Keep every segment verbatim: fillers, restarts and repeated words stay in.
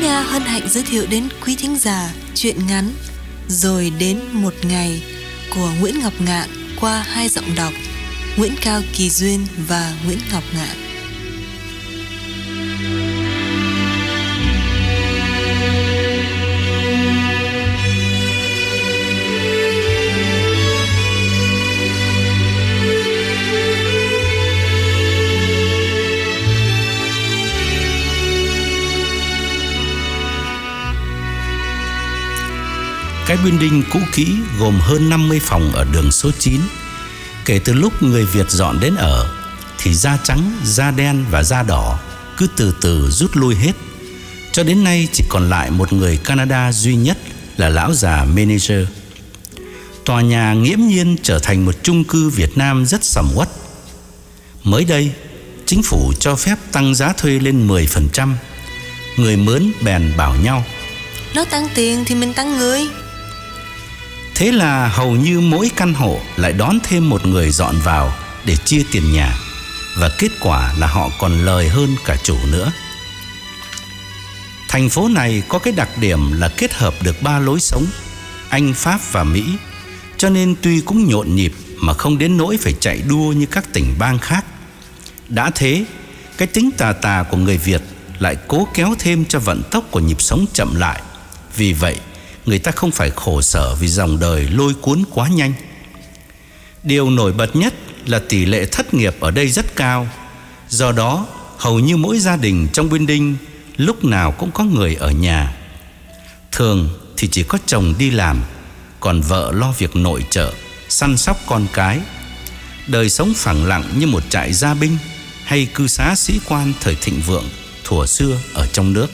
Nga hân hạnh giới thiệu đến quý thính giả truyện ngắn Rồi Đến Một Ngày của Nguyễn Ngọc Ngạn qua hai giọng đọc Nguyễn Cao Kỳ Duyên và Nguyễn Ngọc Ngạn. Cái building cũ kỹ gồm hơn năm mươi phòng ở đường số chín. Kể từ lúc người Việt dọn đến ở thì da trắng, da đen và da đỏ cứ từ từ rút lui hết. Cho đến nay chỉ còn lại một người Canada duy nhất là lão già manager. Tòa nhà nghiễm nhiên trở thành một chung cư Việt Nam rất sầm uất. Mới đây, chính phủ cho phép tăng giá thuê lên mười phần trăm. Người mướn bèn bảo nhau: nó tăng tiền thì mình tăng người. Thế là hầu như mỗi căn hộ lại đón thêm một người dọn vào để chia tiền nhà. Và kết quả là họ còn lời hơn cả chủ nữa. Thành phố này có cái đặc điểm là kết hợp được ba lối sống, Anh, Pháp và Mỹ. Cho nên tuy cũng nhộn nhịp mà không đến nỗi phải chạy đua như các tỉnh bang khác. Đã thế, cái tính tà tà của người Việt lại cố kéo thêm cho vận tốc của nhịp sống chậm lại. Vì vậy, người ta không phải khổ sở vì dòng đời lôi cuốn quá nhanh. Điều nổi bật nhất là tỷ lệ thất nghiệp ở đây rất cao. Do đó, hầu như mỗi gia đình trong building lúc nào cũng có người ở nhà. Thường thì chỉ có chồng đi làm, còn vợ lo việc nội trợ, săn sóc con cái. Đời sống phẳng lặng như một trại gia binh hay cư xá sĩ quan thời thịnh vượng thuở xưa ở trong nước.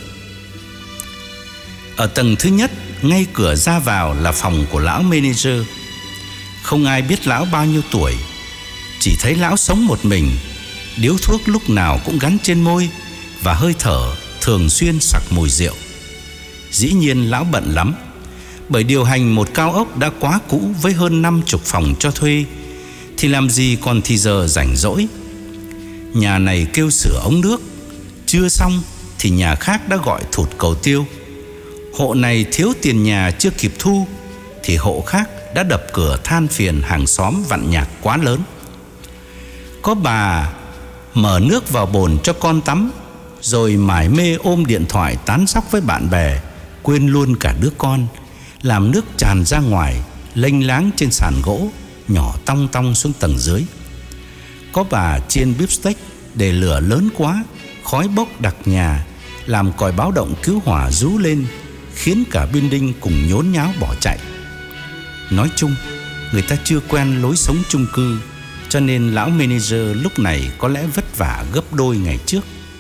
Ở tầng thứ nhất, ngay cửa ra vào là phòng của lão manager. Không ai biết lão bao nhiêu tuổi, chỉ thấy lão sống một mình, điếu thuốc lúc nào cũng gắn trên môi và hơi thở thường xuyên sặc mùi rượu. Dĩ nhiên lão bận lắm, bởi điều hành một cao ốc đã quá cũ với hơn năm chục phòng cho thuê thì làm gì còn thì giờ rảnh rỗi. Nhà này kêu sửa ống nước, chưa xong thì nhà khác đã gọi thụt cầu tiêu. Hộ này thiếu tiền nhà chưa kịp thu thì hộ khác đã đập cửa than phiền hàng xóm vặn nhạc quá lớn. Có bà mở nước vào bồn cho con tắm, rồi mải mê ôm điện thoại tán sóc với bạn bè, quên luôn cả đứa con, làm nước tràn ra ngoài, lênh láng trên sàn gỗ, nhỏ tong tong xuống tầng dưới. Có bà chiên bíp steak để lửa lớn quá, khói bốc đặc nhà, làm còi báo động cứu hỏa rú lên, khiến cả building cùng nhốn nháo bỏ chạy. Nói chung, người ta chưa quen lối sống chung cư, cho nên lão manager lúc này có lẽ vất vả gấp đôi ngày trước.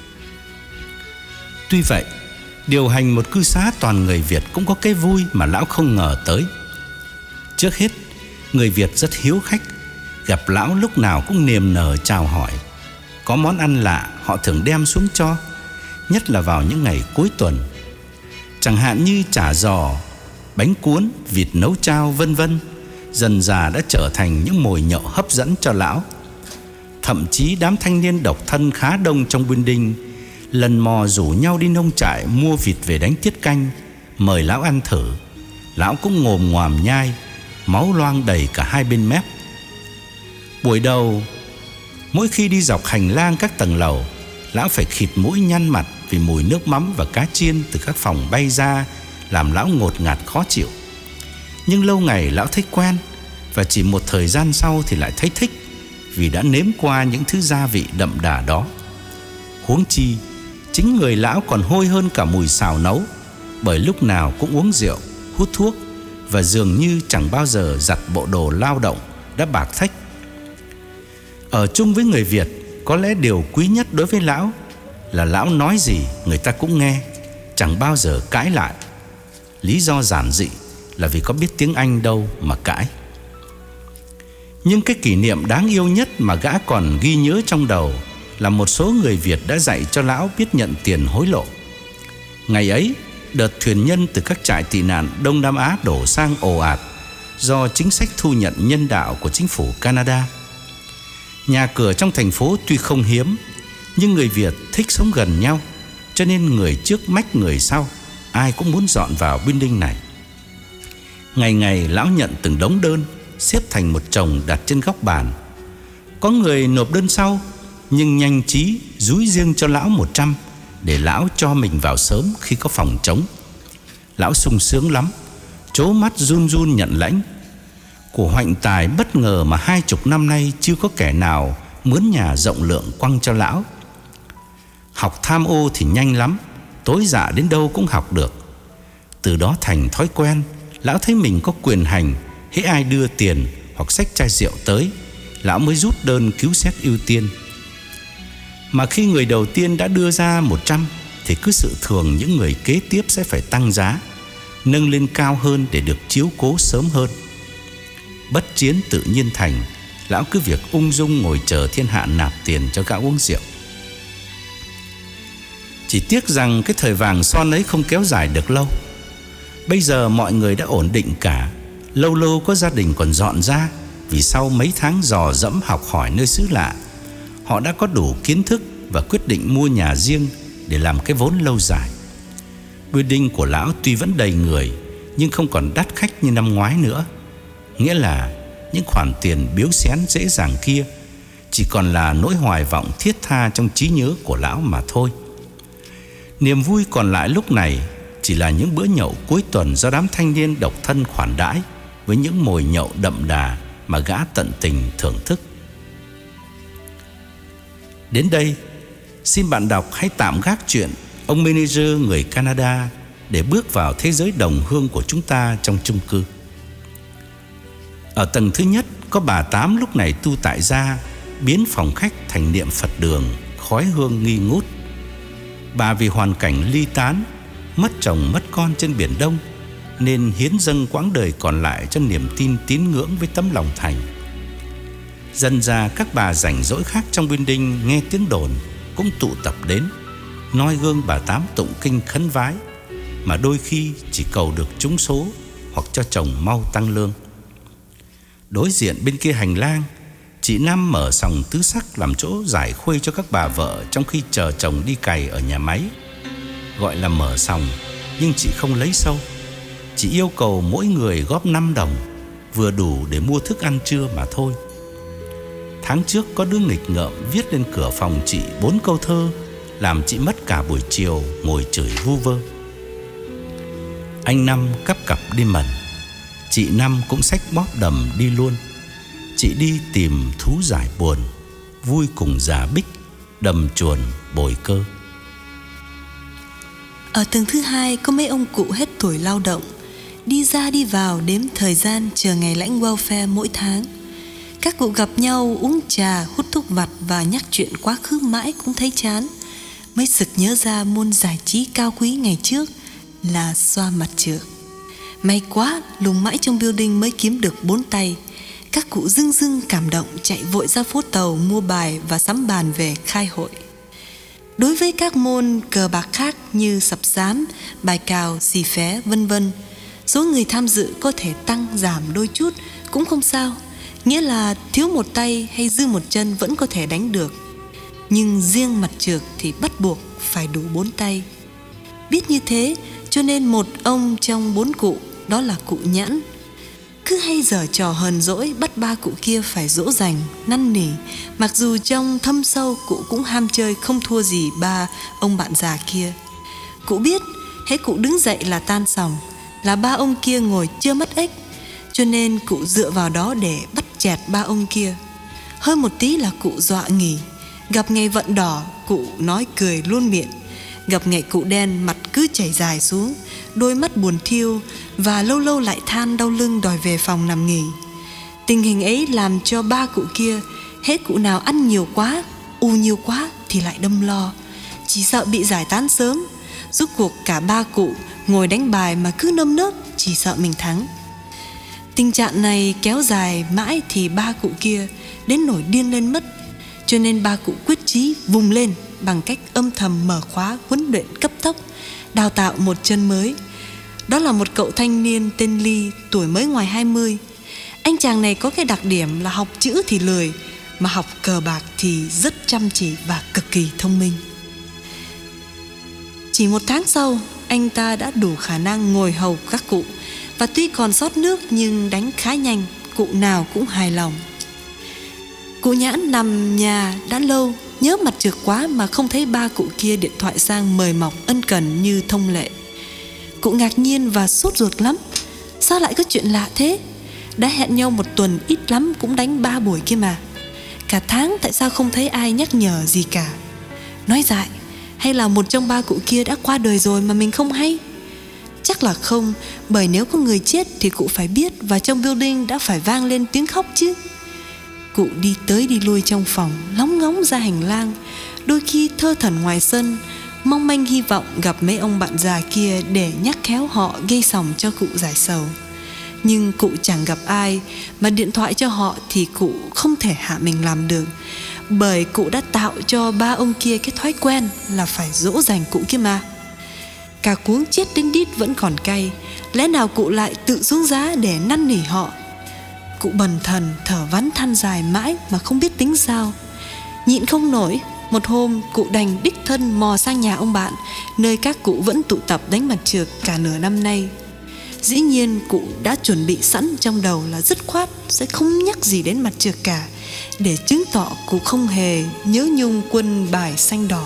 Tuy vậy, điều hành một cư xá toàn người Việt cũng có cái vui mà lão không ngờ tới. Trước hết, người Việt rất hiếu khách, gặp lão lúc nào cũng niềm nở chào hỏi. Có món ăn lạ họ thường đem xuống cho, nhất là vào những ngày cuối tuần. Chẳng hạn như chả giò, bánh cuốn, vịt nấu chao vân vân, dần dà đã trở thành những mồi nhậu hấp dẫn cho lão. Thậm chí đám thanh niên độc thân khá đông trong building lần mò rủ nhau đi nông trại mua vịt về đánh tiết canh, mời lão ăn thử. Lão cũng ngồm ngoàm nhai, máu loang đầy cả hai bên mép. Buổi đầu, mỗi khi đi dọc hành lang các tầng lầu, lão phải khịt mũi nhăn mặt vì mùi nước mắm và cá chiên từ các phòng bay ra làm lão ngột ngạt khó chịu. Nhưng lâu ngày lão thấy quen, và chỉ một thời gian sau thì lại thấy thích, vì đã nếm qua những thứ gia vị đậm đà đó. Huống chi, chính người lão còn hôi hơn cả mùi xào nấu, bởi lúc nào cũng uống rượu, hút thuốc và dường như chẳng bao giờ giặt bộ đồ lao động đã bạc thách. Ở chung với người Việt, có lẽ điều quý nhất đối với lão là lão nói gì người ta cũng nghe, chẳng bao giờ cãi lại. Lý do giản dị là vì có biết tiếng Anh đâu mà cãi. Nhưng cái kỷ niệm đáng yêu nhất mà gã còn ghi nhớ trong đầu là một số người Việt đã dạy cho lão biết nhận tiền hối lộ. Ngày ấy, đợt thuyền nhân từ các trại tị nạn Đông Nam Á đổ sang ồ ạt do chính sách thu nhận nhân đạo của chính phủ Canada. Nhà cửa trong thành phố tuy không hiếm, nhưng người Việt thích sống gần nhau, cho nên người trước mách người sau, ai cũng muốn dọn vào building này. Ngày ngày lão nhận từng đống đơn xếp thành một chồng đặt trên góc bàn. Có người nộp đơn sau, nhưng nhanh trí dúi riêng cho lão một trăm để lão cho mình vào sớm khi có phòng trống. Lão sung sướng lắm, trố mắt run run nhận lãnh. Của hoạnh tài bất ngờ mà hai chục năm nay chưa có kẻ nào mướn nhà rộng lượng quăng cho lão. Học tham ô thì nhanh lắm, tối dạ đến đâu cũng học được. Từ đó thành thói quen, lão thấy mình có quyền hành. Hễ ai đưa tiền hoặc xách chai rượu tới, lão mới rút đơn cứu xét ưu tiên. Mà khi người đầu tiên đã đưa ra một trăm thì cứ sự thường những người kế tiếp sẽ phải tăng giá, nâng lên cao hơn để được chiếu cố sớm hơn. Bất chiến tự nhiên thành, lão cứ việc ung dung ngồi chờ thiên hạ nạp tiền cho gã uống rượu. Chỉ tiếc rằng cái thời vàng son ấy không kéo dài được lâu. Bây giờ mọi người đã ổn định cả, lâu lâu có gia đình còn dọn ra, vì sau mấy tháng dò dẫm học hỏi nơi xứ lạ, họ đã có đủ kiến thức và quyết định mua nhà riêng để làm cái vốn lâu dài. Building của lão tuy vẫn đầy người, nhưng không còn đắt khách như năm ngoái nữa. Nghĩa là những khoản tiền biếu xén dễ dàng kia chỉ còn là nỗi hoài vọng thiết tha trong trí nhớ của lão mà thôi. Niềm vui còn lại lúc này chỉ là những bữa nhậu cuối tuần do đám thanh niên độc thân khoản đãi, với những mồi nhậu đậm đà mà gã tận tình thưởng thức. Đến đây, xin bạn đọc hãy tạm gác chuyện ông manager người Canada để bước vào thế giới đồng hương của chúng ta trong chung cư. Ở tầng thứ nhất có bà Tám lúc này tu tại gia, biến phòng khách thành niệm Phật đường, khói hương nghi ngút. Bà vì hoàn cảnh ly tán, mất chồng mất con trên Biển Đông, nên hiến dâng quãng đời còn lại cho niềm tin tín ngưỡng với tấm lòng thành. Dần ra các bà rảnh rỗi khác trong building nghe tiếng đồn cũng tụ tập đến, noi gương bà Tám tụng kinh khấn vái, mà đôi khi chỉ cầu được trúng số hoặc cho chồng mau tăng lương. Đối diện bên kia hành lang, chị Năm mở sòng tứ sắc làm chỗ giải khuây cho các bà vợ trong khi chờ chồng đi cày ở nhà máy. Gọi là mở sòng, nhưng chị không lấy sâu. Chị yêu cầu mỗi người góp năm đồng, vừa đủ để mua thức ăn trưa mà thôi. Tháng trước có đứa nghịch ngợm viết lên cửa phòng chị bốn câu thơ, làm chị mất cả buổi chiều ngồi chửi vu vơ. Anh Năm cắp cặp đi mần, chị Năm cũng xách bóp đầm đi luôn. Chị đi tìm thú giải buồn, vui cùng già Bích, đầm chuồn bồi cơ. Ở tầng thứ hai có mấy ông cụ hết tuổi lao động, đi ra đi vào đếm thời gian chờ ngày lãnh welfare mỗi tháng. Các cụ gặp nhau uống trà, hút thuốc vặt và nhắc chuyện quá khứ mãi cũng thấy chán, mới sực nhớ ra môn giải trí cao quý ngày trước là xoa mặt trược. May quá, lùng mãi trong building mới kiếm được bốn tay. Các cụ dưng dưng cảm động chạy vội ra phố Tàu mua bài và sắm bàn về khai hội. Đối với các môn cờ bạc khác như sập xám, bài cào, xì phé, vân vân, số người tham dự có thể tăng giảm đôi chút cũng không sao. Nghĩa là thiếu một tay hay dư một chân vẫn có thể đánh được. Nhưng riêng mặt trược thì bắt buộc phải đủ bốn tay. Biết như thế cho nên một ông trong bốn cụ, đó là cụ Nhãn, cứ hay giở trò hờn dỗi bắt ba cụ kia phải dỗ dành, năn nỉ. Mặc dù trong thâm sâu cụ cũng ham chơi không thua gì ba ông bạn già kia. Cụ biết hễ cụ đứng dậy là tan sòng, là ba ông kia ngồi chưa mất ích, cho nên cụ dựa vào đó để bắt chẹt ba ông kia. Hơn một tí là cụ dọa nghỉ. Gặp ngày vận đỏ, cụ nói cười luôn miệng. Gặp ngày cụ đen, mặt cứ chảy dài xuống, đôi mắt buồn thiêu, và lâu lâu lại than đau lưng đòi về phòng nằm nghỉ. Tình hình ấy làm cho ba cụ kia, hết cụ nào ăn nhiều quá, u nhiều quá thì lại đâm lo, chỉ sợ bị giải tán sớm. Rốt cuộc cả ba cụ ngồi đánh bài mà cứ nơm nớp, chỉ sợ mình thắng. Tình trạng này kéo dài mãi thì ba cụ kia đến nổi điên lên mất. Cho nên ba cụ quyết chí vùng lên bằng cách âm thầm mở khóa huấn luyện cấp tốc, đào tạo một chân mới. Đó là một cậu thanh niên tên Ly, tuổi mới ngoài hai mươi. Anh chàng này có cái đặc điểm là học chữ thì lười, mà học cờ bạc thì rất chăm chỉ và cực kỳ thông minh. Chỉ một tháng sau, anh ta đã đủ khả năng ngồi hầu các cụ, và tuy còn sót nước nhưng đánh khá nhanh, cụ nào cũng hài lòng. Cụ Nhãn nằm nhà đã lâu, nhớ mặt trược quá mà không thấy ba cụ kia điện thoại sang mời mọc ân cần như thông lệ. Cụ ngạc nhiên và sốt ruột lắm. Sao lại có chuyện lạ thế? Đã hẹn nhau một tuần ít lắm cũng đánh ba buổi kia mà. Cả tháng tại sao không thấy ai nhắc nhở gì cả? Nói dại, hay là một trong ba cụ kia đã qua đời rồi mà mình không hay? Chắc là không, bởi nếu có người chết thì cụ phải biết, và trong building đã phải vang lên tiếng khóc chứ. Cụ đi tới đi lui trong phòng, lóng ngóng ra hành lang, đôi khi thơ thẩn ngoài sân, mong manh hy vọng gặp mấy ông bạn già kia để nhắc khéo họ gây sòng cho cụ giải sầu. Nhưng cụ chẳng gặp ai, mà điện thoại cho họ thì cụ không thể hạ mình làm được, bởi cụ đã tạo cho ba ông kia cái thói quen là phải dỗ dành cụ kia mà. Cả cuống chết đến đít vẫn còn cay, lẽ nào cụ lại tự xuống giá để năn nỉ họ? Cụ bần thần thở vắn than dài mãi mà không biết tính sao. Nhịn không nổi, một hôm cụ đành đích thân mò sang nhà ông bạn, nơi các cụ vẫn tụ tập đánh mặt trược cả nửa năm nay. Dĩ nhiên cụ đã chuẩn bị sẵn trong đầu là dứt khoát sẽ không nhắc gì đến mặt trược cả, để chứng tỏ cụ không hề nhớ nhung quân bài xanh đỏ.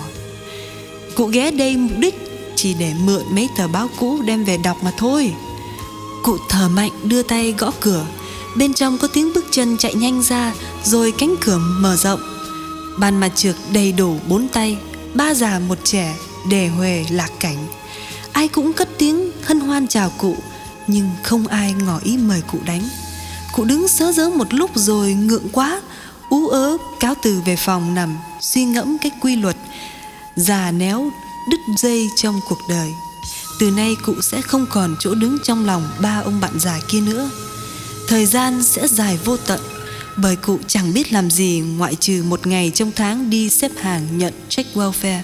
Cụ ghé đây mục đích chỉ để mượn mấy tờ báo cũ đem về đọc mà thôi. Cụ thở mạnh đưa tay gõ cửa. Bên trong có tiếng bước chân chạy nhanh ra, rồi cánh cửa mở rộng. Bàn mặt trược đầy đủ bốn tay, ba già một trẻ, đề huề lạc cảnh. Ai cũng cất tiếng hân hoan chào cụ, nhưng không ai ngỏ ý mời cụ đánh. Cụ đứng sớ rớ một lúc rồi ngượng quá, ú ớ cáo từ về phòng nằm, suy ngẫm cái quy luật già néo đứt dây trong cuộc đời. Từ nay cụ sẽ không còn chỗ đứng trong lòng ba ông bạn già kia nữa. Thời gian sẽ dài vô tận, bởi cụ chẳng biết làm gì ngoại trừ một ngày trong tháng đi xếp hàng nhận check welfare.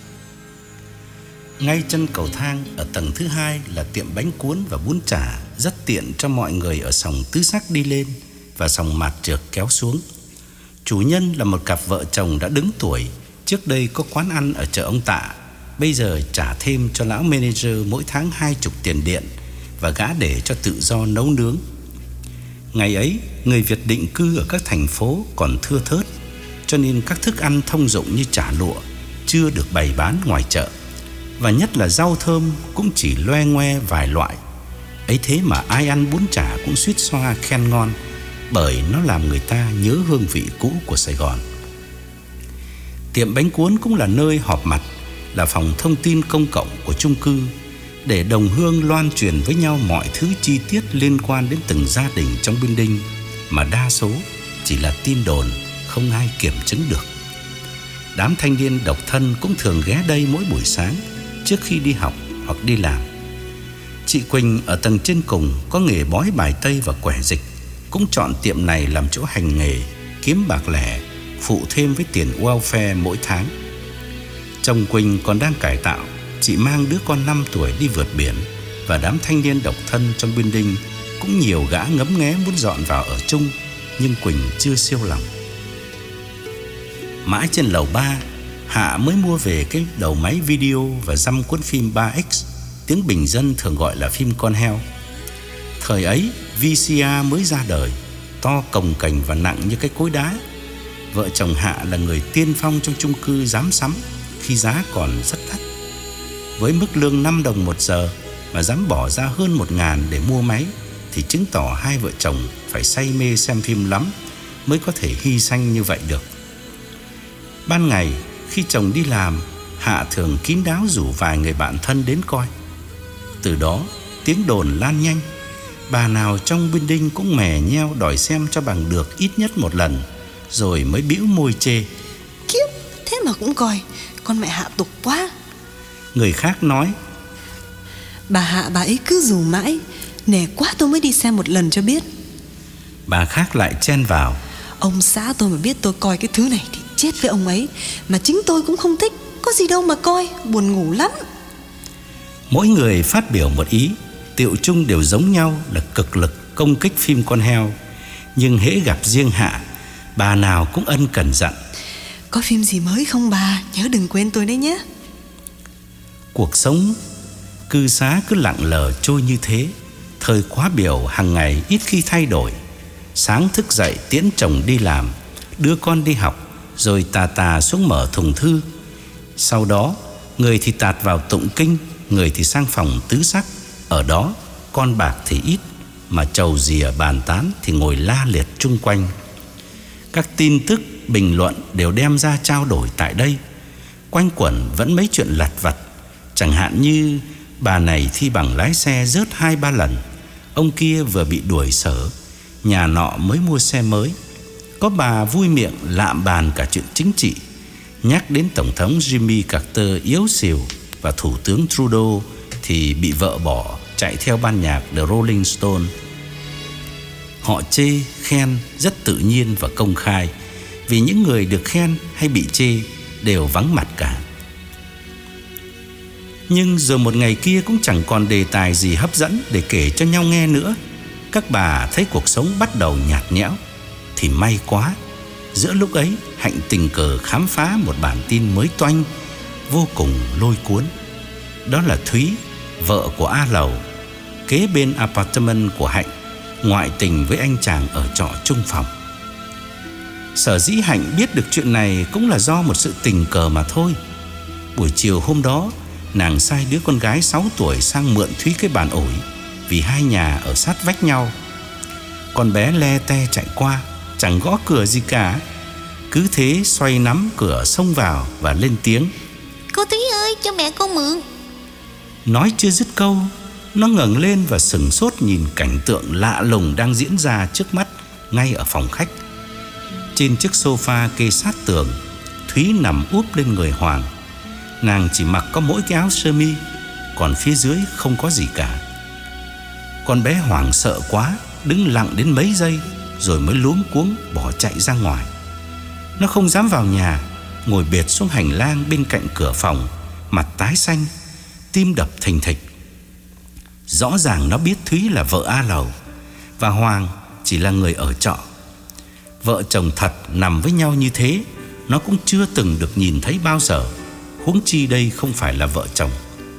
Ngay chân cầu thang ở tầng thứ hai là tiệm bánh cuốn và bún chả, rất tiện cho mọi người ở sòng tứ sắc đi lên và sòng mạt trược kéo xuống. Chủ nhân là một cặp vợ chồng đã đứng tuổi, trước đây có quán ăn ở chợ ông Tạ, bây giờ trả thêm cho lão manager mỗi tháng hai chục tiền điện, và gã để cho tự do nấu nướng. Ngày ấy, người Việt định cư ở các thành phố còn thưa thớt, cho nên các thức ăn thông dụng như chả lụa chưa được bày bán ngoài chợ, và nhất là rau thơm cũng chỉ loe ngoe vài loại. Ấy thế mà ai ăn bún chả cũng suýt xoa khen ngon, bởi nó làm người ta nhớ hương vị cũ của Sài Gòn. Tiệm bánh cuốn cũng là nơi họp mặt, là phòng thông tin công cộng của chung cư, để đồng hương loan truyền với nhau mọi thứ chi tiết liên quan đến từng gia đình trong building, mà đa số chỉ là tin đồn, không ai kiểm chứng được. Đám thanh niên độc thân cũng thường ghé đây mỗi buổi sáng trước khi đi học hoặc đi làm. Chị Quỳnh ở tầng trên cùng có nghề bói bài tây và quẻ dịch, cũng chọn tiệm này làm chỗ hành nghề, kiếm bạc lẻ, phụ thêm với tiền welfare mỗi tháng. Chồng Quỳnh còn đang cải tạo, chị mang đứa con năm tuổi đi vượt biển, và đám thanh niên độc thân trong building cũng nhiều gã ngấm nghé muốn dọn vào ở chung, nhưng Quỳnh chưa siêu lòng. Mãi trên lầu ba, Hạ mới mua về cái đầu máy video và dăm cuốn phim ba x, tiếng bình dân thường gọi là phim con heo. Thời ấy, vê xê rờ mới ra đời, to cồng kềnh và nặng như cái cối đá. Vợ chồng Hạ là người tiên phong trong chung cư dám sắm khi giá còn rất đắt. Với mức lương năm đồng một giờ mà dám bỏ ra hơn một ngàn để mua máy, thì chứng tỏ hai vợ chồng phải say mê xem phim lắm mới có thể hy sanh như vậy được. Ban ngày, khi chồng đi làm, Hạ thường kín đáo rủ vài người bạn thân đến coi. Từ đó, tiếng đồn lan nhanh. Bà nào trong building cũng mè nheo đòi xem cho bằng được ít nhất một lần, rồi mới bĩu môi chê. Kiếp, thế mà cũng coi, con mẹ Hạ tục quá. Người khác nói, bà Hạ bà ấy cứ rủ mãi, nể quá tôi mới đi xem một lần cho biết. Bà khác lại chen vào, ông xã tôi mà biết tôi coi cái thứ này thì chết với ông ấy, mà chính tôi cũng không thích, có gì đâu mà coi, buồn ngủ lắm. Mỗi người phát biểu một ý, tựu chung đều giống nhau là cực lực công kích phim con heo. Nhưng hễ gặp riêng Hạ, bà nào cũng ân cần dặn, có phim gì mới không bà, nhớ đừng quên tôi đấy nhé. Cuộc sống Cư xá cứ lặng lờ trôi như thế. Thời khóa biểu hàng ngày ít khi thay đổi. Sáng thức dậy tiễn chồng đi làm, đưa con đi học, rồi tà tà xuống mở thùng thư. Sau đó người thì tạt vào tụng kinh, người thì sang phòng tứ sắc. Ở đó con bạc thì ít, mà trầu rìa bàn tán thì ngồi la liệt chung quanh. Các tin tức, bình luận đều đem ra trao đổi tại đây. Quanh quẩn vẫn mấy chuyện lặt vặt. Chẳng hạn như bà này thi bằng lái xe rớt hai ba lần, ông kia vừa bị đuổi sở, nhà nọ mới mua xe mới. Có bà vui miệng lạm bàn cả chuyện chính trị, nhắc đến Tổng thống Jimmy Carter yếu xìu và Thủ tướng Trudeau thì bị vợ bỏ chạy theo ban nhạc The Rolling Stone. Họ chê, khen rất tự nhiên và công khai, vì những người được khen hay bị chê đều vắng mặt cả. Nhưng rồi một ngày kia cũng chẳng còn đề tài gì hấp dẫn để kể cho nhau nghe nữa. Các bà thấy cuộc sống bắt đầu nhạt nhẽo. Thì may quá, giữa lúc ấy Hạnh tình cờ khám phá một bản tin mới toanh, vô cùng lôi cuốn. Đó là Thúy, vợ của A Lầu, kế bên apartment của Hạnh, ngoại tình với anh chàng ở trọ chung phòng. Sở dĩ Hạnh biết được chuyện này cũng là do một sự tình cờ mà thôi. Buổi chiều hôm đó, nàng sai đứa con gái sáu tuổi sang mượn Thúy cái bàn ủi, vì hai nhà ở sát vách nhau. Con bé le te chạy qua, chẳng gõ cửa gì cả, cứ thế xoay nắm cửa xông vào và lên tiếng: "Cô Thúy ơi, cho mẹ con mượn." Nói chưa dứt câu, nó ngẩng lên và sửng sốt nhìn cảnh tượng lạ lùng đang diễn ra trước mắt ngay ở phòng khách. Trên chiếc sofa kê sát tường, Thúy nằm úp lên người Hoàng. Nàng chỉ mặc có mỗi cái áo sơ mi, còn phía dưới không có gì cả. Con bé hoảng sợ quá, đứng lặng đến mấy giây rồi mới luống cuống bỏ chạy ra ngoài. Nó không dám vào nhà, ngồi bệt xuống hành lang bên cạnh cửa phòng, mặt tái xanh, tim đập thình thịch. Rõ ràng nó biết Thúy là vợ A Lầu và Hoàng chỉ là người ở trọ. Vợ chồng thật nằm với nhau như thế nó cũng chưa từng được nhìn thấy bao giờ, huống chi đây không phải là vợ chồng.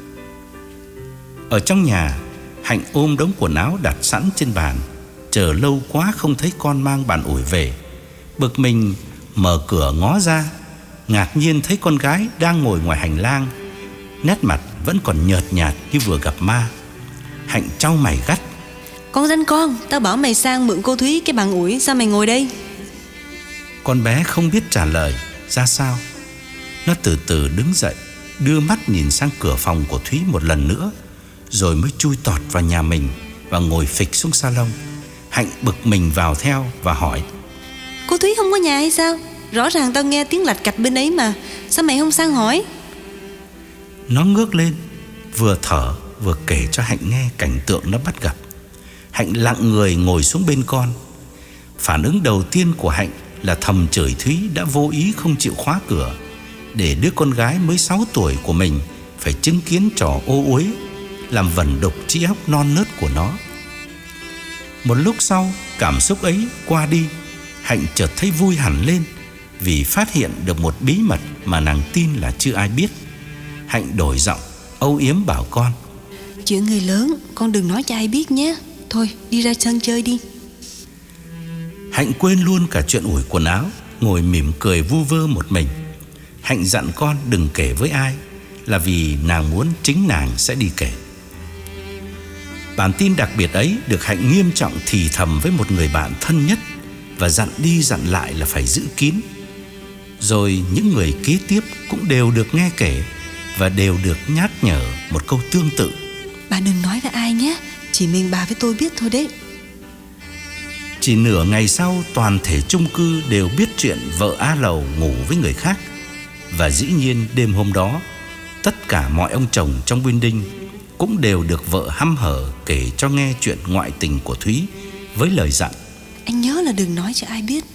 Ở trong nhà, Hạnh ôm đống quần áo đặt sẵn trên bàn, chờ lâu quá không thấy con mang bàn ủi về. Bực mình mở cửa ngó ra, ngạc nhiên thấy con gái đang ngồi ngoài hành lang, nét mặt vẫn còn nhợt nhạt như vừa gặp ma. Hạnh chau mày gắt: "Con danh con, tao bảo mày sang mượn cô Thúy cái bàn ủi, sao mày ngồi đây?" Con bé không biết trả lời ra sao. Nó từ từ đứng dậy, đưa mắt nhìn sang cửa phòng của Thúy một lần nữa, rồi mới chui tọt vào nhà mình và ngồi phịch xuống salon. Hạnh bực mình vào theo và hỏi: "Cô Thúy không có nhà hay sao? Rõ ràng tao nghe tiếng lạch cạch bên ấy mà, sao mày không sang hỏi?" Nó ngước lên, vừa thở vừa kể cho Hạnh nghe cảnh tượng nó bắt gặp. Hạnh lặng người ngồi xuống bên con. Phản ứng đầu tiên của Hạnh là thầm chửi Thúy đã vô ý không chịu khóa cửa, để đứa con gái mới sáu tuổi của mình phải chứng kiến trò ô uế, làm vẩn đục trí óc non nớt của nó. Một lúc sau, cảm xúc ấy qua đi, Hạnh chợt thấy vui hẳn lên, vì phát hiện được một bí mật mà nàng tin là chưa ai biết. Hạnh đổi giọng, âu yếm bảo con: "Chuyện người lớn, con đừng nói cho ai biết nhé. Thôi, đi ra sân chơi đi." Hạnh quên luôn cả chuyện ủi quần áo, ngồi mỉm cười vu vơ một mình. Hạnh dặn con đừng kể với ai, là vì nàng muốn chính nàng sẽ đi kể. Bản tin đặc biệt ấy được Hạnh nghiêm trọng thì thầm với một người bạn thân nhất, và dặn đi dặn lại là phải giữ kín. Rồi những người kế tiếp cũng đều được nghe kể và đều được nhắc nhở một câu tương tự: "Bà đừng nói với ai nhé, chỉ mình bà với tôi biết thôi đấy." Chỉ nửa ngày sau, toàn thể chung cư đều biết chuyện vợ A Lầu ngủ với người khác. Và dĩ nhiên đêm hôm đó, tất cả mọi ông chồng trong building cũng đều được vợ hăm hở kể cho nghe chuyện ngoại tình của Thúy, với lời dặn: "Anh nhớ là đừng nói cho ai biết."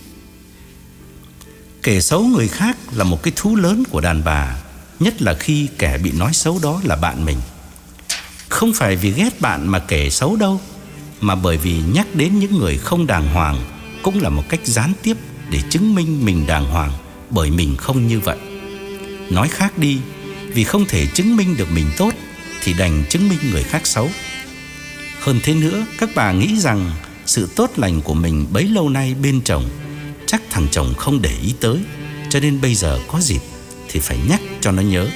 Kể xấu người khác là một cái thú lớn của đàn bà, nhất là khi kẻ bị nói xấu đó là bạn mình. Không phải vì ghét bạn mà kể xấu đâu, mà bởi vì nhắc đến những người không đàng hoàng cũng là một cách gián tiếp để chứng minh mình đàng hoàng, bởi mình không như vậy. Nói khác đi, vì không thể chứng minh được mình tốt thì đành chứng minh người khác xấu. Hơn thế nữa, các bà nghĩ rằng sự tốt lành của mình bấy lâu nay bên chồng chắc thằng chồng không để ý tới, cho nên bây giờ có dịp thì phải nhắc cho nó nhớ.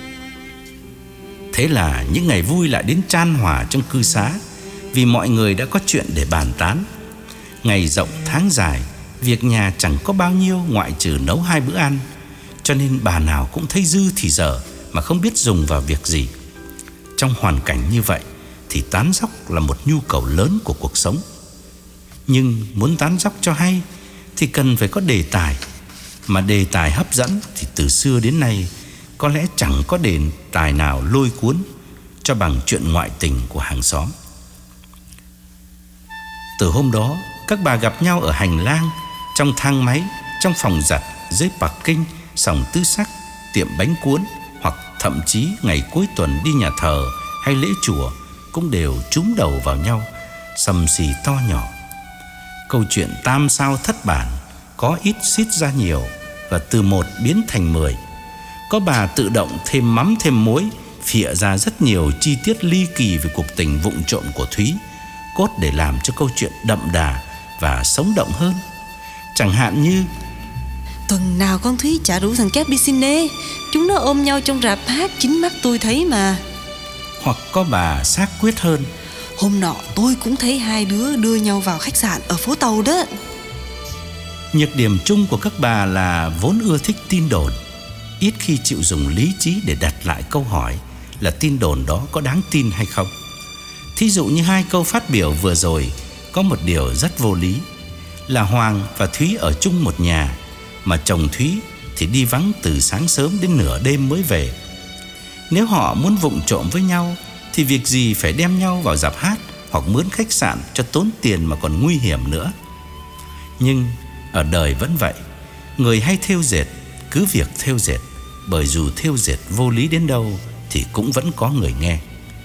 Thế là những ngày vui lại đến chan hòa trong cư xá, vì mọi người đã có chuyện để bàn tán. Ngày rộng tháng dài, việc nhà chẳng có bao nhiêu ngoại trừ nấu hai bữa ăn, cho nên bà nào cũng thấy dư thì dở mà không biết dùng vào việc gì. Trong hoàn cảnh như vậy thì tán dóc là một nhu cầu lớn của cuộc sống. Nhưng muốn tán dóc cho hay thì cần phải có đề tài, mà đề tài hấp dẫn thì từ xưa đến nay có lẽ chẳng có đề tài nào lôi cuốn cho bằng chuyện ngoại tình của hàng xóm. Từ hôm đó, các bà gặp nhau ở hành lang, trong thang máy, trong phòng giặt, dưới parking, sòng tứ sắc, tiệm bánh cuốn, hoặc thậm chí ngày cuối tuần đi nhà thờ hay lễ chùa cũng đều chúm đầu vào nhau, sầm xì to nhỏ. Câu chuyện tam sao thất bản, có ít xít ra nhiều, và từ một biến thành mười. Có bà tự động thêm mắm thêm muối, phịa ra rất nhiều chi tiết ly kỳ về cuộc tình vụng trộm của Thúy, cốt để làm cho câu chuyện đậm đà và sống động hơn. Chẳng hạn như: tuần nào con Thúy chả rủ thằng Kép đi cine, chúng nó ôm nhau trong rạp hát, chính mắt tôi thấy mà. Hoặc có bà xác quyết hơn: hôm nọ tôi cũng thấy hai đứa đưa nhau vào khách sạn ở phố Tàu đó. Nhược điểm chung của các bà là vốn ưa thích tin đồn, ít khi chịu dùng lý trí để đặt lại câu hỏi là tin đồn đó có đáng tin hay không. Thí dụ như hai câu phát biểu vừa rồi có một điều rất vô lý, là Hoàng và Thúy ở chung một nhà, mà chồng Thúy thì đi vắng từ sáng sớm đến nửa đêm mới về. Nếu họ muốn vụng trộm với nhau thì việc gì phải đem nhau vào rạp hát hoặc mướn khách sạn cho tốn tiền mà còn nguy hiểm nữa. Nhưng ở đời vẫn vậy, người hay thêu dệt cứ việc thêu dệt, bởi dù thêu dệt vô lý đến đâu thì cũng vẫn có người nghe.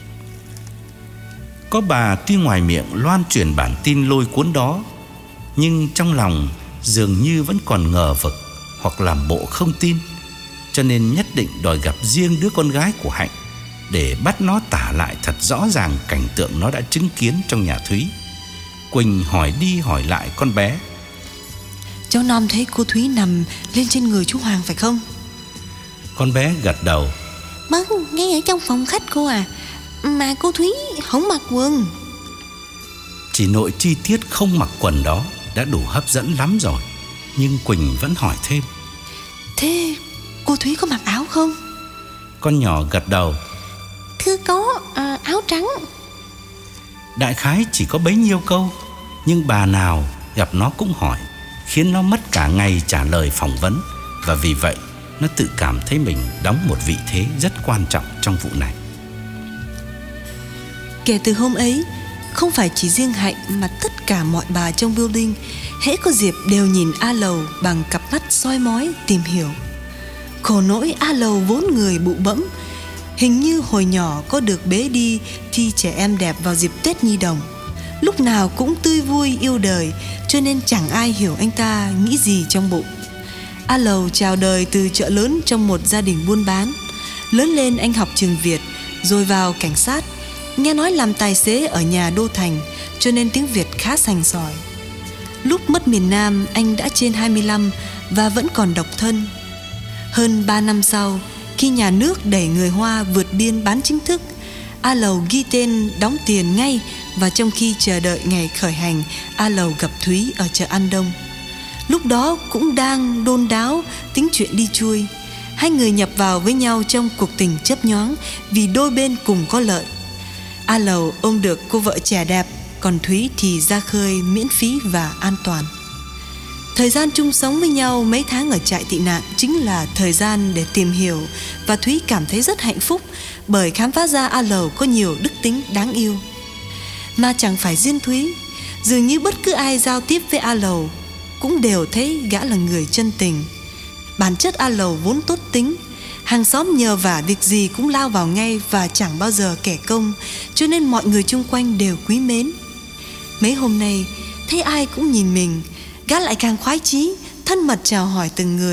Có bà tuy ngoài miệng loan truyền bản tin lôi cuốn đó, nhưng trong lòng dường như vẫn còn ngờ vực hoặc làm bộ không tin, cho nên nhất định đòi gặp riêng đứa con gái của Hạnh để bắt nó tả lại thật rõ ràng cảnh tượng nó đã chứng kiến trong nhà Thúy. Quỳnh hỏi đi hỏi lại con bé: cháu Nom thấy cô Thúy nằm lên trên người chú Hoàng phải không? Con bé gật đầu: vâng, ngay ở trong phòng khách cô à. Mà cô Thúy không mặc quần. Chỉ nội chi tiết không mặc quần đó đã đủ hấp dẫn lắm rồi, nhưng Quỳnh vẫn hỏi thêm: thế cô Thúy có mặc áo không? Con nhỏ gật đầu: thưa có, à, áo trắng. Đại khái chỉ có bấy nhiêu câu, nhưng bà nào gặp nó cũng hỏi, khiến nó mất cả ngày trả lời phỏng vấn. Và vì vậy nó tự cảm thấy mình đóng một vị thế rất quan trọng trong vụ này. Kể từ hôm ấy, không phải chỉ riêng Hạnh mà tất cả mọi bà trong building hễ có dịp đều nhìn A Lầu bằng cặp mắt soi mói tìm hiểu. Khổ nỗi A Lầu vốn người bụ bẫm, hình như hồi nhỏ có được bế đi thi trẻ em đẹp vào dịp Tết Nhi Đồng, lúc nào cũng tươi vui yêu đời, cho nên chẳng ai hiểu anh ta nghĩ gì trong bụng. A Lầu chào đời từ chợ lớn trong một gia đình buôn bán. Lớn lên anh học trường Việt, rồi vào cảnh sát. Nghe nói làm tài xế ở nhà đô thành, cho nên tiếng Việt khá sành sỏi. Lúc mất miền Nam, anh đã trên hai mươi lăm và vẫn còn độc thân. Hơn ba năm sau, khi nhà nước đẩy người Hoa vượt biên bán chính thức, A Lầu ghi tên đóng tiền ngay, và trong khi chờ đợi ngày khởi hành, A Lầu gặp Thúy ở chợ An Đông. Lúc đó cũng đang đôn đáo tính chuyện đi chui. Hai người nhập vào với nhau trong cuộc tình chớp nhoáng vì đôi bên cùng có lợi. A Lầu ôm được cô vợ trẻ đẹp, còn Thúy thì ra khơi miễn phí và an toàn. Thời gian chung sống với nhau mấy tháng ở trại tị nạn chính là thời gian để tìm hiểu, và Thúy cảm thấy rất hạnh phúc bởi khám phá ra A Lầu có nhiều đức tính đáng yêu. Mà chẳng phải riêng Thúy, dường như bất cứ ai giao tiếp với A Lầu cũng đều thấy gã là người chân tình. Bản chất A Lầu vốn tốt tính, hàng xóm nhờ vả việc gì cũng lao vào ngay và chẳng bao giờ kẻ công, cho nên mọi người chung quanh đều quý mến. Mấy hôm nay thấy ai cũng nhìn mình, gã lại càng khoái chí, thân mật chào hỏi từng người.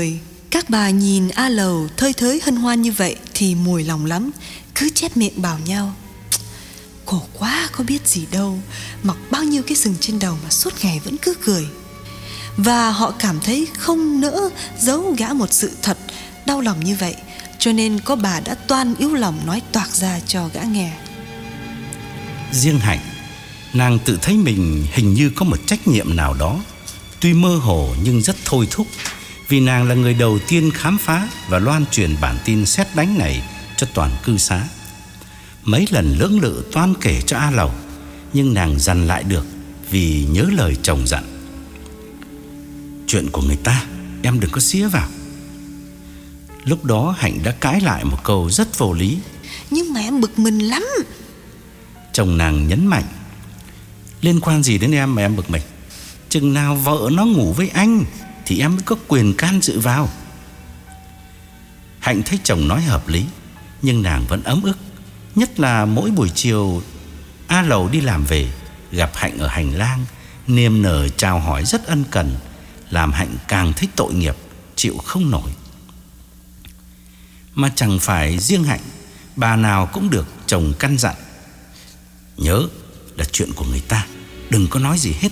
Các bà nhìn A Lầu thơi thới hân hoan như vậy thì mùi lòng lắm, cứ chép miệng bảo nhau: khổ quá, có biết gì đâu, mọc bao nhiêu cái sừng trên đầu mà suốt ngày vẫn cứ cười. Và họ cảm thấy không nỡ giấu gã một sự thật đau lòng như vậy, cho nên có bà đã toan yếu lòng nói toạc ra cho gã nghe. Riêng Hạnh, nàng tự thấy mình hình như có một trách nhiệm nào đó, tuy mơ hồ nhưng rất thôi thúc, vì nàng là người đầu tiên khám phá và loan truyền bản tin sét đánh này cho toàn cư xá. Mấy lần lưỡng lự toan kể cho A Lầu, nhưng nàng dằn lại được vì nhớ lời chồng dặn: chuyện của người ta em đừng có xía vào. Lúc đó Hạnh đã cãi lại một câu rất vô lý: nhưng mà em bực mình lắm. Chồng nàng nhấn mạnh: liên quan gì đến em mà em bực mình? Chừng nào vợ nó ngủ với anh thì em mới có quyền can dự vào. Hạnh thấy chồng nói hợp lý, nhưng nàng vẫn ấm ức. Nhất là mỗi buổi chiều A Lầu đi làm về, gặp Hạnh ở hành lang, niềm nở chào hỏi rất ân cần, làm Hạnh càng thấy tội nghiệp, chịu không nổi. Mà chẳng phải riêng Hạnh, bà nào cũng được chồng căn dặn: nhớ là chuyện của người ta, đừng có nói gì hết.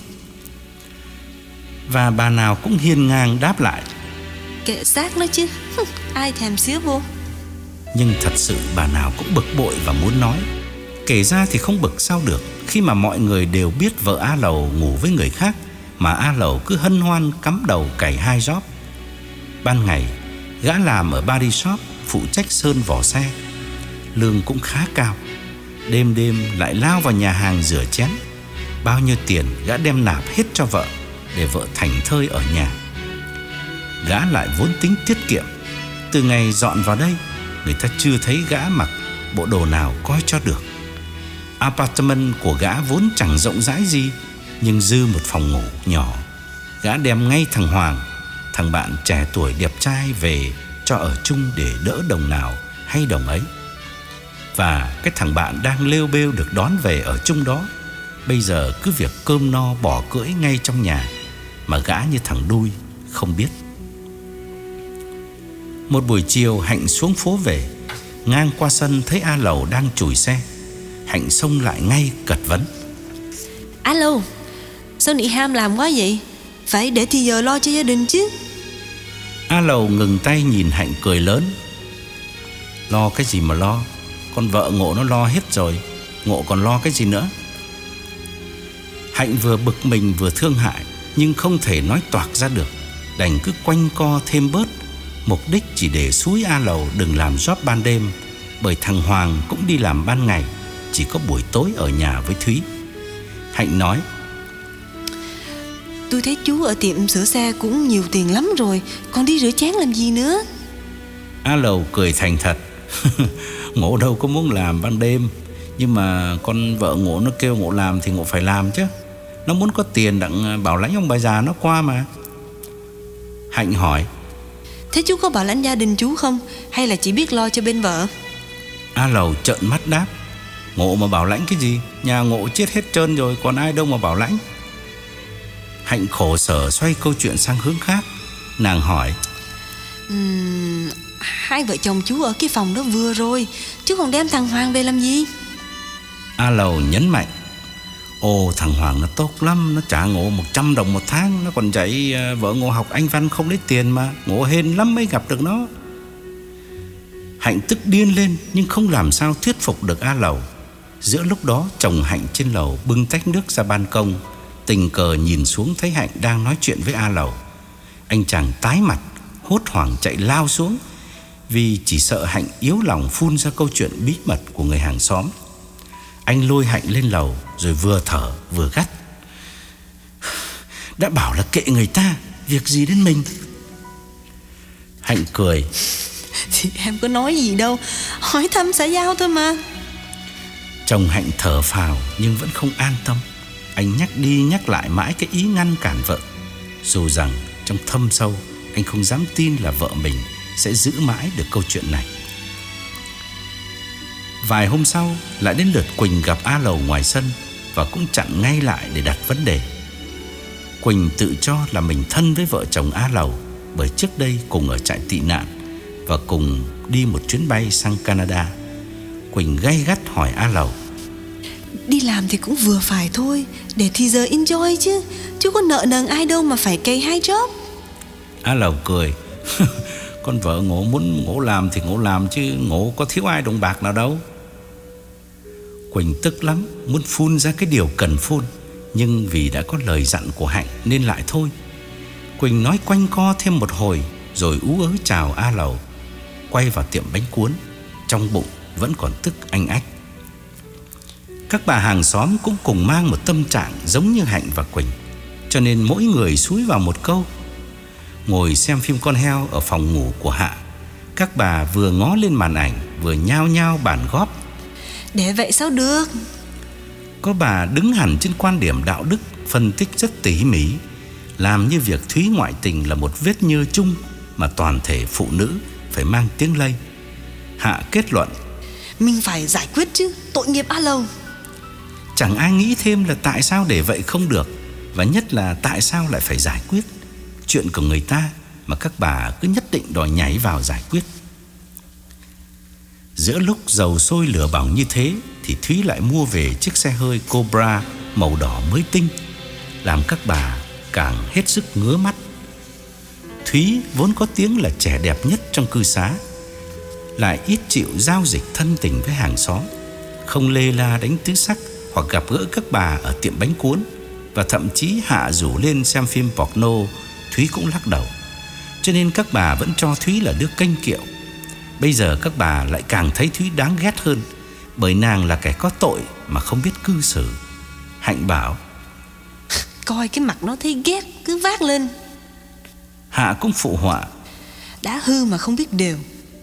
Và bà nào cũng hiên ngang đáp lại: kệ xác nó chứ, ai thèm xía vô. Nhưng thật sự bà nào cũng bực bội và muốn nói. Kể ra thì không bực sao được, khi mà mọi người đều biết vợ A Lầu ngủ với người khác, mà A Lầu cứ hân hoan cắm đầu cày hai job. Ban ngày gã làm ở body shop, phụ trách sơn vỏ xe, lương cũng khá cao. Đêm đêm lại lao vào nhà hàng rửa chén. Bao nhiêu tiền gã đem nạp hết cho vợ, để vợ thảnh thơi ở nhà. Gã lại vốn tính tiết kiệm. Từ ngày dọn vào đây, người ta chưa thấy gã mặc bộ đồ nào coi cho được. Apartment của gã vốn chẳng rộng rãi gì, nhưng dư một phòng ngủ nhỏ. Gã đem ngay thằng Hoàng, thằng bạn trẻ tuổi đẹp trai về cho ở chung để đỡ đồng nào hay đồng ấy. Và cái thằng bạn đang lêu bêu được đón về ở chung đó, bây giờ cứ việc cơm no bỏ cưỡi ngay trong nhà, mà gã như thằng đuôi không biết. Một buổi chiều Hạnh xuống phố về, ngang qua sân thấy A Lầu đang chùi xe. Hạnh xông lại ngay cật vấn: Alo, sao nị ham làm quá vậy? Phải để thì giờ lo cho gia đình chứ. A Lầu ngừng tay nhìn Hạnh cười lớn: lo cái gì mà lo, con vợ Ngộ nó lo hết rồi, Ngộ còn lo cái gì nữa. Hạnh vừa bực mình vừa thương hại, nhưng không thể nói toạc ra được, đành cứ quanh co thêm bớt, mục đích chỉ để xúi A Lầu đừng làm job ban đêm, bởi thằng Hoàng cũng đi làm ban ngày, chỉ có buổi tối ở nhà với Thúy. Hạnh nói: tôi thấy chú ở tiệm sửa xe cũng nhiều tiền lắm rồi, còn đi rửa chén làm gì nữa. A Lầu cười thành thật: Ngộ đâu có muốn làm ban đêm, nhưng mà con vợ Ngộ nó kêu Ngộ làm thì Ngộ phải làm chứ. Nó muốn có tiền đặng bảo lãnh ông bà già nó qua mà. Hạnh hỏi: thế chú có bảo lãnh gia đình chú không, hay là chỉ biết lo cho bên vợ? A Lầu trợn mắt đáp: Ngộ mà bảo lãnh cái gì, nhà Ngộ chết hết trơn rồi, còn ai đâu mà bảo lãnh. Hạnh khổ sở xoay câu chuyện sang hướng khác. Nàng hỏi: uhm, hai vợ chồng chú ở cái phòng đó vừa rồi, chú còn đem thằng Hoàng về làm gì? A Lầu nhấn mạnh: ồ, thằng Hoàng nó tốt lắm, nó trả Ngộ một trăm đồng một tháng, nó còn dạy vợ Ngộ học Anh văn không lấy tiền mà, Ngộ hên lắm mới gặp được nó. Hạnh tức điên lên, nhưng không làm sao thuyết phục được A Lầu. Giữa lúc đó chồng Hạnh trên lầu bưng tách nước ra ban công, tình cờ nhìn xuống thấy Hạnh đang nói chuyện với A Lầu. Anh chàng tái mặt, hốt hoảng chạy lao xuống, vì chỉ sợ Hạnh yếu lòng phun ra câu chuyện bí mật của người hàng xóm. Anh lôi Hạnh lên lầu rồi vừa thở vừa gắt: đã bảo là kệ người ta, việc gì đến mình. Hạnh cười: thì em có nói gì đâu, hỏi thăm xã giao thôi mà. Chồng Hạnh thở phào nhưng vẫn không an tâm. Anh nhắc đi nhắc lại mãi cái ý ngăn cản vợ, dù rằng trong thâm sâu anh không dám tin là vợ mình sẽ giữ mãi được câu chuyện này. Vài hôm sau lại đến lượt Quỳnh gặp A Lầu ngoài sân, và cũng chặn ngay lại để đặt vấn đề. Quỳnh tự cho là mình thân với vợ chồng A Lầu, bởi trước đây cùng ở trại tị nạn và cùng đi một chuyến bay sang Canada. Quỳnh gay gắt hỏi A Lầu: Đi làm thì cũng vừa phải thôi, để thì giờ enjoy chứ, chứ có nợ nần ai đâu mà phải cày hai job. A Lầu cười. Con vợ ngộ muốn ngộ làm thì ngộ làm, chứ ngộ có thiếu ai đồng bạc nào đâu. Quỳnh tức lắm, muốn phun ra cái điều cần phun, nhưng vì đã có lời dặn của Hạnh nên lại thôi. Quỳnh nói quanh co thêm một hồi rồi ú ớ chào A Lầu, quay vào tiệm bánh cuốn, trong bụng vẫn còn tức anh ách. Các bà hàng xóm cũng cùng mang một tâm trạng giống như Hạnh và Quỳnh, cho nên mỗi người xúi vào một câu. Ngồi xem phim con heo ở phòng ngủ của Hạ, các bà vừa ngó lên màn ảnh vừa nhao nhao bàn góp: Để vậy sao được? Có bà đứng hẳn trên quan điểm đạo đức, phân tích rất tỉ mỉ, làm như việc Thúy ngoại tình là một vết nhơ chung mà toàn thể phụ nữ phải mang tiếng lây. Hạ kết luận: Mình phải giải quyết chứ, tội nghiệp A Lầu. Chẳng ai nghĩ thêm là tại sao để vậy không được, và nhất là tại sao lại phải giải quyết. Chuyện của người ta mà các bà cứ nhất định đòi nhảy vào giải quyết. Giữa lúc dầu sôi lửa bỏng như thế thì Thúy lại mua về chiếc xe hơi Cobra màu đỏ mới tinh, làm các bà càng hết sức ngứa mắt. Thúy vốn có tiếng là trẻ đẹp nhất trong cư xá, lại ít chịu giao dịch thân tình với hàng xóm, không lê la đánh tứ sắc hoặc gặp gỡ các bà ở tiệm bánh cuốn, và thậm chí Hạ rủ lên xem phim porno, Thúy cũng lắc đầu. Cho nên các bà vẫn cho Thúy là đứa kênh kiệu. Bây giờ các bà lại càng thấy Thúy đáng ghét hơn, bởi nàng là kẻ có tội mà không biết cư xử. Hạnh bảo: Coi cái mặt nó thấy ghét, cứ vác lên. Hạ cũng phụ họa: Đã hư mà không biết điều.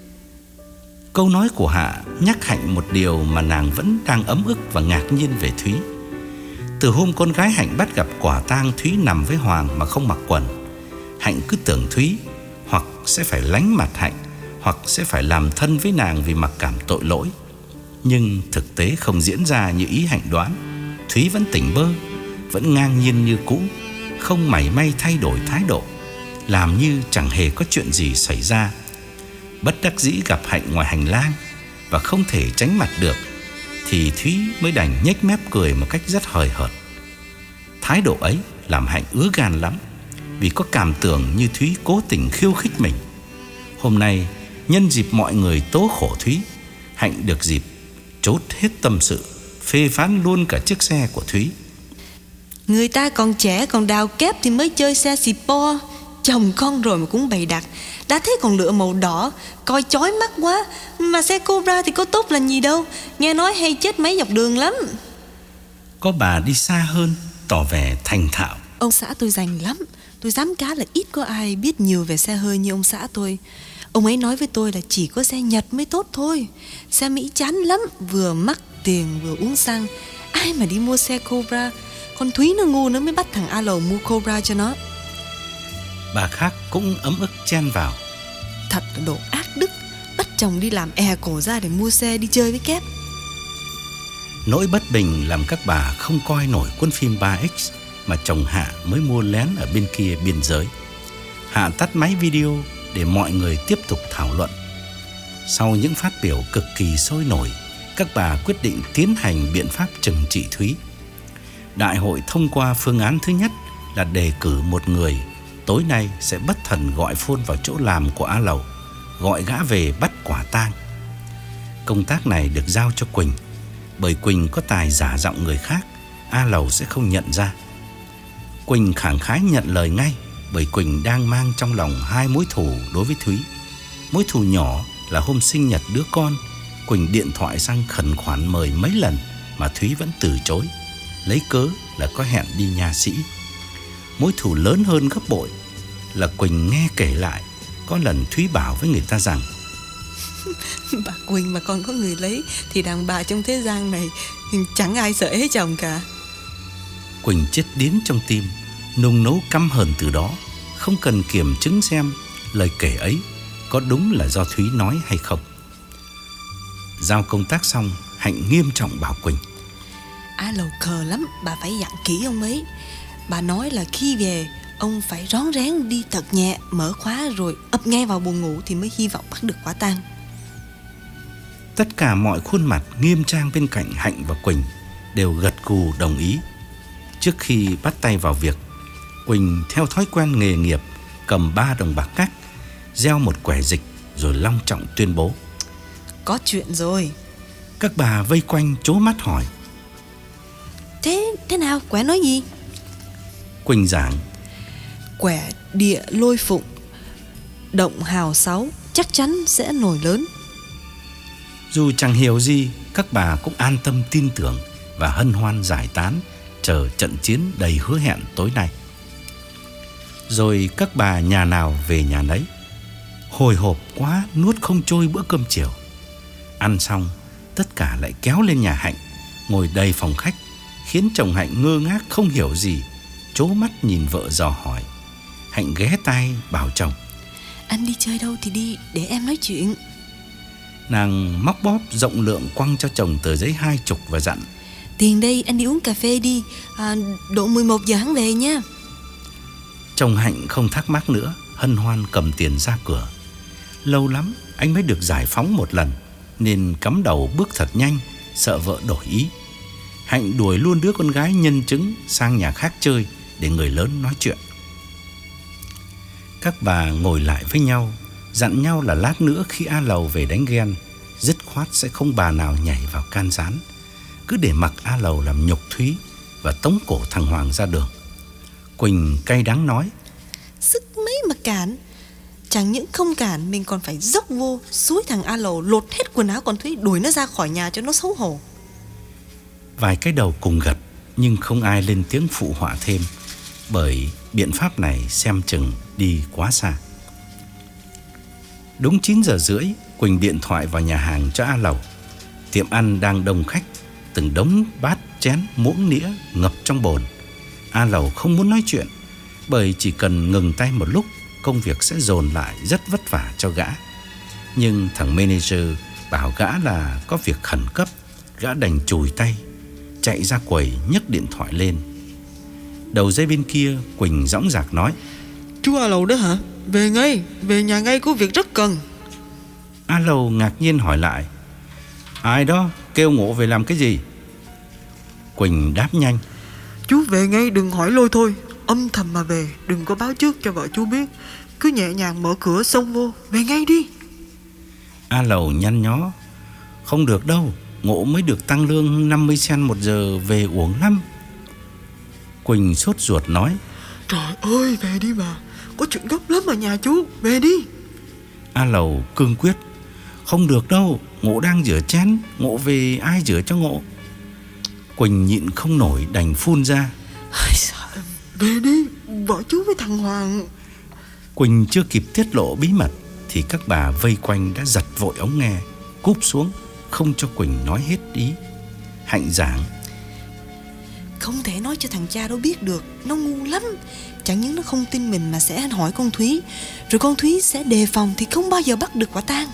Câu nói của Hạ nhắc Hạnh một điều mà nàng vẫn đang ấm ức và ngạc nhiên về Thúy. Từ hôm con gái Hạnh bắt gặp quả tang Thúy nằm với Hoàng mà không mặc quần, Hạnh cứ tưởng Thúy hoặc sẽ phải lánh mặt Hạnh, hoặc sẽ phải làm thân với nàng vì mặc cảm tội lỗi. Nhưng thực tế không diễn ra như ý Hạnh đoán. Thúy vẫn tỉnh bơ, vẫn ngang nhiên như cũ, không mảy may thay đổi thái độ, làm như chẳng hề có chuyện gì xảy ra. Bất đắc dĩ gặp Hạnh ngoài hành lang và không thể tránh mặt được, thì Thúy mới đành nhếch mép cười một cách rất hời hợt. Thái độ ấy làm Hạnh ứa gan lắm, vì có cảm tưởng như Thúy cố tình khiêu khích mình. Hôm nay nhân dịp mọi người tố khổ Thúy, Hạnh được dịp trút hết tâm sự, phê phán luôn cả chiếc xe của Thúy. Người ta còn trẻ còn đào kép thì mới chơi xe xì po, chồng con rồi mà cũng bày đặt. Đã thế còn lựa màu đỏ, coi chói mắt quá. Mà xe Cobra thì có tốt là gì đâu, nghe nói hay chết máy dọc đường lắm. Có bà đi xa hơn, tỏ vẻ thành thạo: Ông xã tôi rành lắm, tôi dám cá là ít có ai biết nhiều về xe hơi như ông xã tôi. Ông ấy nói với tôi là chỉ có xe Nhật mới tốt thôi. Xe Mỹ chán lắm, vừa mắc tiền vừa uống xăng. Ai mà đi mua xe Cobra. Con Thúy nó ngu nó mới bắt thằng A Lầu mua Cobra cho nó. Bà khác cũng ấm ức chen vào: Thật là đồ ác đức, bắt chồng đi làm è cổ ra để mua xe đi chơi với kép. Nỗi bất bình làm các bà không coi nổi cuốn phim ba X mà chồng Hạ mới mua lén ở bên kia biên giới. Hạ tắt máy video để mọi người tiếp tục thảo luận. Sau những phát biểu cực kỳ sôi nổi, các bà quyết định tiến hành biện pháp trừng trị Thúy. Đại hội thông qua phương án thứ nhất là đề cử một người tối nay sẽ bất thần gọi phone vào chỗ làm của A Lầu, gọi gã về bắt quả tang. Công tác này được giao cho Quỳnh, bởi Quỳnh có tài giả giọng người khác, A Lầu sẽ không nhận ra. Quỳnh khẳng khái nhận lời ngay, bởi Quỳnh đang mang trong lòng hai mối thù đối với Thúy. Mối thù nhỏ là hôm sinh nhật đứa con, Quỳnh điện thoại sang khẩn khoản mời mấy lần mà Thúy vẫn từ chối, lấy cớ là có hẹn đi nhà sĩ. Mối thù lớn hơn gấp bội là Quỳnh nghe kể lại có lần Thúy bảo với người ta rằng: Bà Quỳnh mà còn có người lấy thì đàn bà trong thế gian này chẳng ai sợ hết chồng cả. Quỳnh chết điếng trong tim, nung nấu căm hờn từ đó, không cần kiểm chứng xem lời kể ấy có đúng là do Thúy nói hay không. Giao công tác xong, Hạnh nghiêm trọng bảo Quỳnh: A Lầu khờ lắm, bà phải dặn kỹ ông ấy. Bà nói là khi về ông phải rón rén đi thật nhẹ, mở khóa rồi ập ngay vào buồng ngủ thì mới hy vọng bắt được quả tang. Tất cả mọi khuôn mặt nghiêm trang bên cạnh Hạnh và Quỳnh đều gật gù đồng ý. Trước khi bắt tay vào việc, Quỳnh theo thói quen nghề nghiệp cầm ba đồng bạc cát, gieo một quẻ dịch rồi long trọng tuyên bố: Có chuyện rồi. Các bà vây quanh trố mắt hỏi: Thế thế nào, quẻ nói gì? Quỳnh giảng: Quẻ địa lôi phụng, động hào sáu, chắc chắn sẽ nổi lớn. Dù chẳng hiểu gì, các bà cũng an tâm tin tưởng và hân hoan giải tán, chờ trận chiến đầy hứa hẹn tối nay. Rồi các bà nhà nào về nhà nấy. Hồi hộp quá nuốt không trôi bữa cơm chiều. Ăn xong, tất cả lại kéo lên nhà Hạnh, ngồi đầy phòng khách, khiến chồng Hạnh ngơ ngác không hiểu gì, trố mắt nhìn vợ dò hỏi. Hạnh ghé tai bảo chồng: Anh đi chơi đâu thì đi, để em nói chuyện. Nàng móc bóp rộng lượng quăng cho chồng tờ giấy hai chục và dặn: Tiền đây, anh đi uống cà phê đi, à, độ mười một giờ hắn về nha. Chồng Hạnh không thắc mắc nữa, hân hoan cầm tiền ra cửa. Lâu lắm anh mới được giải phóng một lần, nên cắm đầu bước thật nhanh, sợ vợ đổi ý. Hạnh đuổi luôn đứa con gái nhân chứng sang nhà khác chơi để người lớn nói chuyện. Các bà ngồi lại với nhau, dặn nhau là lát nữa khi A Lầu về đánh ghen, dứt khoát sẽ không bà nào nhảy vào can gián, cứ để mặc A Lầu làm nhục Thúy và tống cổ thằng Hoàng ra đường. Quỳnh cay đắng nói: Sức mấy mà cản. Chẳng những không cản, mình còn phải dốc vô xúi thằng A Lầu lột hết quần áo con Thúy, đuổi nó ra khỏi nhà cho nó xấu hổ. Vài cái đầu cùng gật, nhưng không ai lên tiếng phụ họa thêm, bởi biện pháp này xem chừng đi quá xa. Đúng chín giờ rưỡi, Quỳnh điện thoại vào nhà hàng cho A Lầu. Tiệm ăn đang đông khách, từng đống bát chén muỗng nĩa ngập trong bồn. A Lầu không muốn nói chuyện, bởi chỉ cần ngừng tay một lúc, công việc sẽ dồn lại rất vất vả cho gã. Nhưng thằng manager bảo gã là có việc khẩn cấp, gã đành chùi tay, chạy ra quầy nhấc điện thoại lên. Đầu dây bên kia, Quỳnh dõng dạc nói: Chú A Lầu đó hả? Về ngay, về nhà ngay, có việc rất cần. A Lầu ngạc nhiên hỏi lại: Ai đó kêu Ngộ về làm cái gì? Quỳnh đáp nhanh: Chú về ngay, đừng hỏi lôi thôi. Âm thầm mà về, đừng có báo trước cho vợ chú biết. Cứ nhẹ nhàng mở cửa xông vô, về ngay đi. A Lầu nhăn nhó: Không được đâu, Ngộ mới được tăng lương năm mươi sen một giờ, về uổng lắm. Quỳnh sốt ruột nói: Trời ơi, về đi mà, có chuyện gấp lắm ở nhà chú, về đi. A Lầu cương quyết: Không được đâu, Ngộ đang rửa chén, Ngộ về ai rửa cho Ngộ? Quỳnh nhịn không nổi đành phun ra: Về đi, vợ chú với thằng Hoàng. Quỳnh chưa kịp tiết lộ bí mật thì các bà vây quanh đã giật vội ống nghe, cúp xuống, không cho Quỳnh nói hết ý. Hạnh giảng: Không thể nói cho thằng cha đó biết được, nó ngu lắm. Chẳng những nó không tin mình mà sẽ hỏi con Thúy, rồi con Thúy sẽ đề phòng thì không bao giờ bắt được quả tang.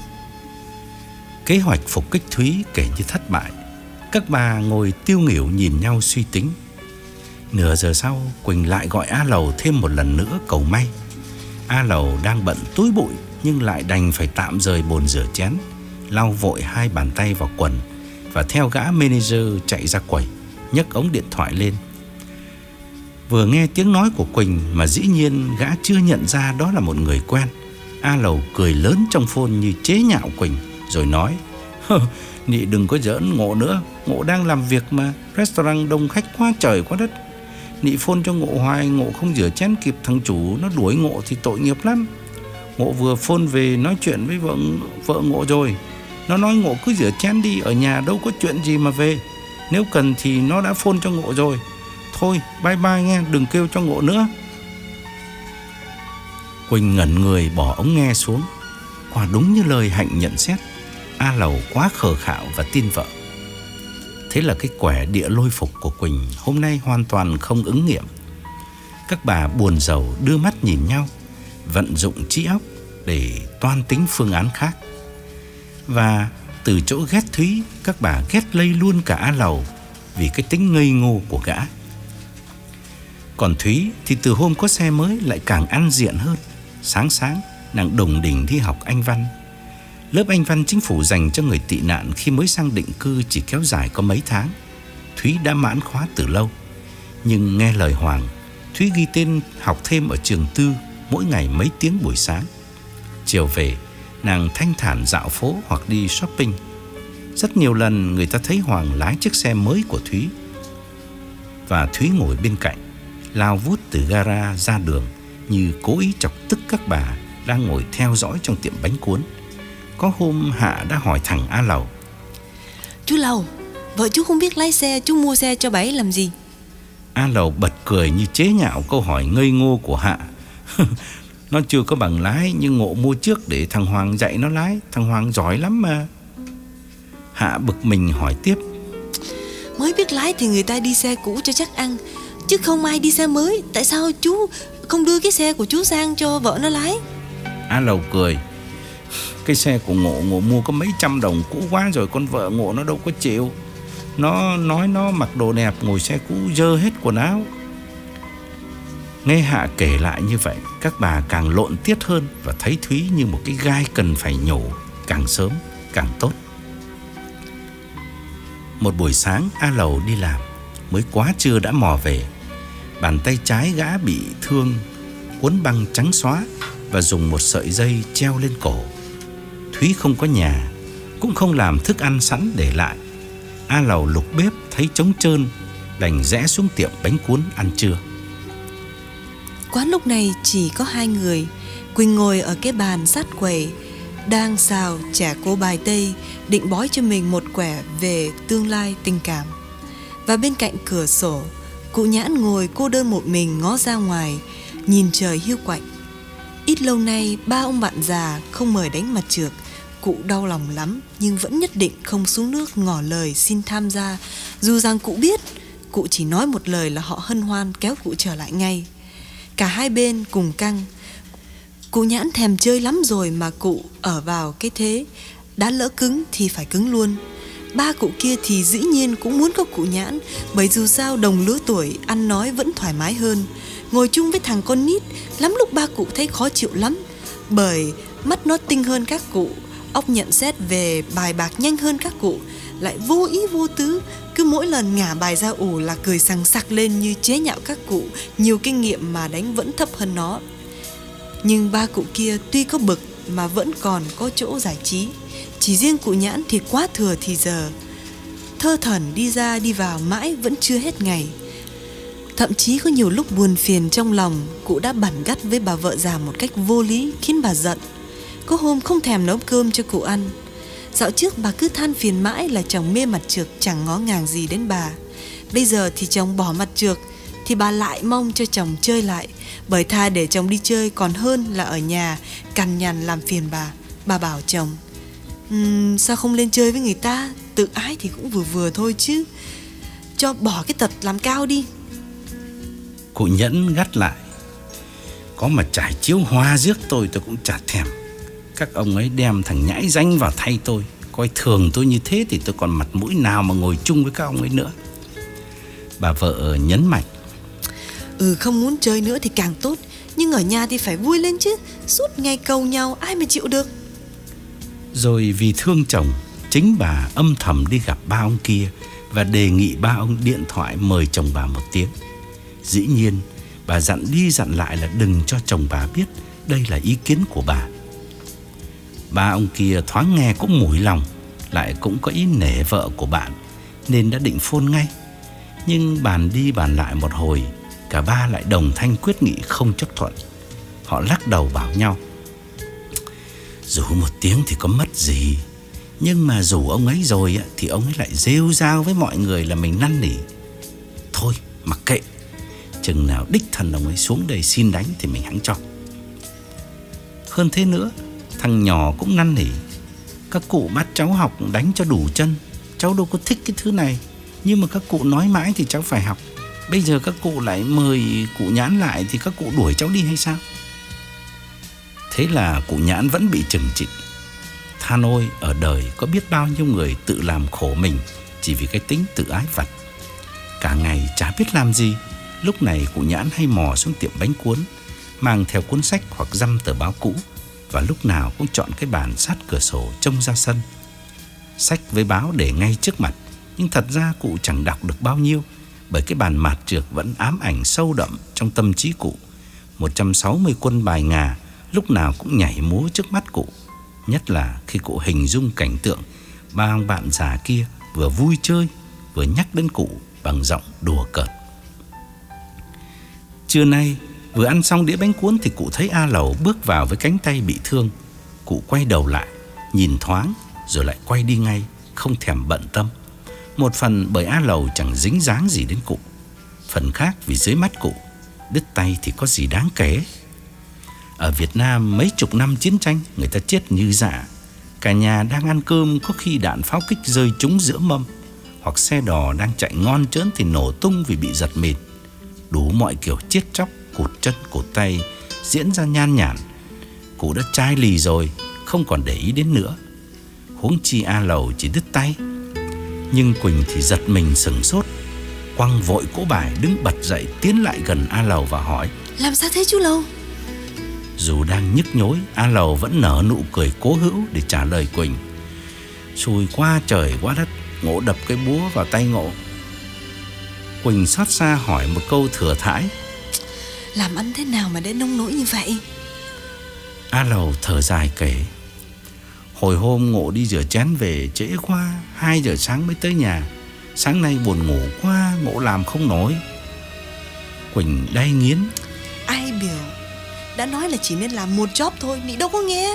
Kế hoạch phục kích Thúy kể như thất bại. Các bà ngồi tiêu nghỉu nhìn nhau suy tính. Nửa giờ sau, Quỳnh lại gọi A Lầu thêm một lần nữa cầu may. A Lầu đang bận túi bụi nhưng lại đành phải tạm rời bồn rửa chén, lau vội hai bàn tay vào quần và theo gã manager chạy ra quầy, nhấc ống điện thoại lên. Vừa nghe tiếng nói của Quỳnh mà dĩ nhiên gã chưa nhận ra đó là một người quen. A Lầu cười lớn trong phone như chế nhạo Quỳnh, rồi nói: Nị đừng có giỡn Ngộ nữa, Ngộ đang làm việc mà, restaurant đông khách quá trời quá đất. Nị phone cho Ngộ hoài, Ngộ không rửa chén kịp, thằng chủ nó đuổi Ngộ thì tội nghiệp lắm. Ngộ vừa phone về nói chuyện với vợ vợ Ngộ rồi, nó nói Ngộ cứ rửa chén đi, ở nhà đâu có chuyện gì mà về. Nếu cần thì nó đã phone cho Ngộ rồi. Thôi bye bye nghe, đừng kêu cho Ngộ nữa. Quỳnh ngẩn người bỏ ống nghe xuống. Quả đúng như lời Hạnh nhận xét, A Lầu quá khờ khạo và tin vợ. Thế là cái quẻ địa lôi phục của Quỳnh hôm nay hoàn toàn không ứng nghiệm. Các bà buồn rầu đưa mắt nhìn nhau, vận dụng trí óc để toan tính phương án khác. Và từ chỗ ghét Thúy, các bà ghét lây luôn cả A Lầu vì cái tính ngây ngô của gã. Còn Thúy thì từ hôm có xe mới lại càng ăn diện hơn. Sáng sáng nàng đùng đỉnh đi học Anh văn. Lớp Anh văn chính phủ dành cho người tị nạn khi mới sang định cư chỉ kéo dài có mấy tháng. Thúy đã mãn khóa từ lâu, nhưng nghe lời Hoàng, Thúy ghi tên học thêm ở trường tư mỗi ngày mấy tiếng buổi sáng. Chiều về, nàng thanh thản dạo phố hoặc đi shopping. Rất nhiều lần người ta thấy Hoàng lái chiếc xe mới của Thúy, và Thúy ngồi bên cạnh, lao vút từ gara ra đường như cố ý chọc tức các bà đang ngồi theo dõi trong tiệm bánh cuốn. Có hôm Hạ đã hỏi thằng A Lầu: Chú Lầu, vợ chú không biết lái xe, chú mua xe cho bà ấy làm gì? A Lầu bật cười như chế nhạo câu hỏi ngây ngô của Hạ. Nó chưa có bằng lái, nhưng Ngộ mua trước để thằng Hoàng dạy nó lái. Thằng Hoàng giỏi lắm mà. Hạ bực mình hỏi tiếp: Mới biết lái thì người ta đi xe cũ cho chắc ăn, chứ không ai đi xe mới. Tại sao chú không đưa cái xe của chú sang cho vợ nó lái? A Lầu cười: Cái xe của Ngộ, Ngộ mua có mấy trăm đồng, cũ quá rồi, con vợ Ngộ nó đâu có chịu. Nó nói nó mặc đồ đẹp, ngồi xe cũ dơ hết quần áo. Nghe Hạ kể lại như vậy, các bà càng lộn tiết hơn và thấy Thúy như một cái gai cần phải nhổ, càng sớm càng tốt. Một buổi sáng A Lầu đi làm, mới quá trưa đã mò về. Bàn tay trái gã bị thương, uốn băng trắng xóa và dùng một sợi dây treo lên cổ. Thúy không có nhà, cũng không làm thức ăn sẵn để lại. A Lầu lục bếp thấy trống trơn, đành rẽ xuống tiệm bánh cuốn ăn trưa. Quán lúc này chỉ có hai người. Quỳnh ngồi ở cái bàn sát quầy, đang xào chả cô bài tây, định bói cho mình một quẻ về tương lai tình cảm. Và bên cạnh cửa sổ, cụ Nhãn ngồi cô đơn một mình ngó ra ngoài, nhìn trời hiu quạnh. Ít lâu nay ba ông bạn già không mời đánh mặt trược. Cụ đau lòng lắm, nhưng vẫn nhất định không xuống nước ngỏ lời xin tham gia. Dù rằng cụ biết, cụ chỉ nói một lời là họ hân hoan kéo cụ trở lại ngay. Cả hai bên cùng căng. Cụ Nhãn thèm chơi lắm rồi mà cụ ở vào cái thế đã lỡ cứng thì phải cứng luôn. Ba cụ kia thì dĩ nhiên cũng muốn có cụ Nhãn, bởi dù sao đồng lứa tuổi, ăn nói vẫn thoải mái hơn. Ngồi chung với thằng con nít, lắm lúc ba cụ thấy khó chịu lắm, bởi mắt nó tinh hơn các cụ, óc nhận xét về bài bạc nhanh hơn các cụ, lại vô ý vô tứ, cứ mỗi lần ngả bài ra ủ là cười sằng sặc lên như chế nhạo các cụ nhiều kinh nghiệm mà đánh vẫn thấp hơn nó. Nhưng ba cụ kia tuy có bực mà vẫn còn có chỗ giải trí. Chỉ riêng cụ Nhãn thì quá thừa thì giờ, thơ thẩn đi ra đi vào mãi vẫn chưa hết ngày. Thậm chí có nhiều lúc buồn phiền trong lòng, cụ đã bằn gắt với bà vợ già một cách vô lý khiến bà giận. Có hôm không thèm nấu cơm cho cụ ăn. Dạo trước bà cứ than phiền mãi là chồng mê mặt trược chẳng ngó ngàng gì đến bà. Bây giờ thì chồng bỏ mặt trược thì bà lại mong cho chồng chơi lại, bởi thà để chồng đi chơi còn hơn là ở nhà cằn nhằn làm phiền bà. Bà bảo chồng: uhm, sao không lên chơi với người ta, tự ái thì cũng vừa vừa thôi chứ, cho bỏ cái tật làm cao đi. Cụ Nhẫn gắt lại: Có mà trải chiếu hoa rước tôi tôi cũng chả thèm. Các ông ấy đem thằng nhãi danh vào thay tôi, coi thường tôi như thế thì tôi còn mặt mũi nào mà ngồi chung với các ông ấy nữa. Bà vợ nhấn mạnh: Ừ, không muốn chơi nữa thì càng tốt, nhưng ở nhà thì phải vui lên chứ, suốt ngày cầu nhau ai mà chịu được. Rồi vì thương chồng, chính bà âm thầm đi gặp ba ông kia và đề nghị ba ông điện thoại mời chồng bà một tiếng. Dĩ nhiên bà dặn đi dặn lại là đừng cho chồng bà biết đây là ý kiến của bà. Ba ông kia thoáng nghe cũng mủi lòng, lại cũng có ý nể vợ của bạn, nên đã định phone ngay. Nhưng bàn đi bàn lại một hồi, cả ba lại đồng thanh quyết nghị không chấp thuận. Họ lắc đầu bảo nhau: Rủ một tiếng thì có mất gì, nhưng mà rủ ông ấy rồi thì ông ấy lại rêu rao với mọi người là mình năn nỉ. Thôi mặc kệ, chừng nào đích thân ông ấy xuống đây xin đánh thì mình hẵng cho. Hơn thế nữa, thằng nhỏ cũng năn nỉ: Các cụ bắt cháu học đánh cho đủ chân, cháu đâu có thích cái thứ này, nhưng mà các cụ nói mãi thì cháu phải học. Bây giờ các cụ lại mời cụ Nhãn lại thì các cụ đuổi cháu đi hay sao? Thế là cụ Nhãn vẫn bị trừng trị. Than ôi, ở đời có biết bao nhiêu người tự làm khổ mình chỉ vì cái tính tự ái vặt. Cả ngày chả biết làm gì, Lúc này cụ Nhãn hay mò xuống tiệm bánh cuốn, mang theo cuốn sách hoặc dăm tờ báo cũ, và lúc nào cũng chọn cái bàn sát cửa sổ trông ra sân. Sách với báo để ngay trước mặt, nhưng thật ra cụ chẳng đọc được bao nhiêu, bởi cái bàn mạt trược vẫn ám ảnh sâu đậm trong tâm trí cụ. một trăm sáu mươi quân bài ngà lúc nào cũng nhảy múa trước mắt cụ, nhất là khi cụ hình dung cảnh tượng ba ông bạn già kia vừa vui chơi vừa nhắc đến cụ bằng giọng đùa cợt. Trưa nay vừa ăn xong đĩa bánh cuốn thì cụ thấy A Lầu bước vào với cánh tay bị thương. Cụ quay đầu lại, nhìn thoáng rồi lại quay đi ngay, không thèm bận tâm. Một phần bởi A Lầu chẳng dính dáng gì đến cụ, phần khác vì dưới mắt cụ, đứt tay thì có gì đáng kể. Ở Việt Nam mấy chục năm chiến tranh, người ta chết như dạ. Cả nhà đang ăn cơm có khi đạn pháo kích rơi trúng giữa mâm, hoặc xe đò đang chạy ngon trớn thì nổ tung vì bị giật mìn. Đủ mọi kiểu chết chóc, cụt chân cụt tay diễn ra nhan nhản. Cụ đã chai lì rồi, không còn để ý đến nữa. Huống chi A Lầu chỉ đứt tay. Nhưng Quỳnh thì giật mình sửng sốt, quăng vội cỗ bài đứng bật dậy, tiến lại gần A Lầu và hỏi: Làm sao thế chú Lầu? Dù đang nhức nhối, A Lầu vẫn nở nụ cười cố hữu để trả lời Quỳnh: Xui quá trời quá đất, Ngộ đập cái búa vào tay Ngộ. Quỳnh xót xa hỏi một câu thừa thãi: Làm ăn thế nào mà đến nông nỗi như vậy? A Lầu thở dài kể: Hồi hôm Ngộ đi rửa chén về trễ quá, hai giờ sáng mới tới nhà. Sáng nay buồn ngủ quá, Ngộ làm không nổi. Quỳnh đay nghiến: Ai biểu, đã nói là chỉ nên làm một job thôi, Nị đâu có nghe.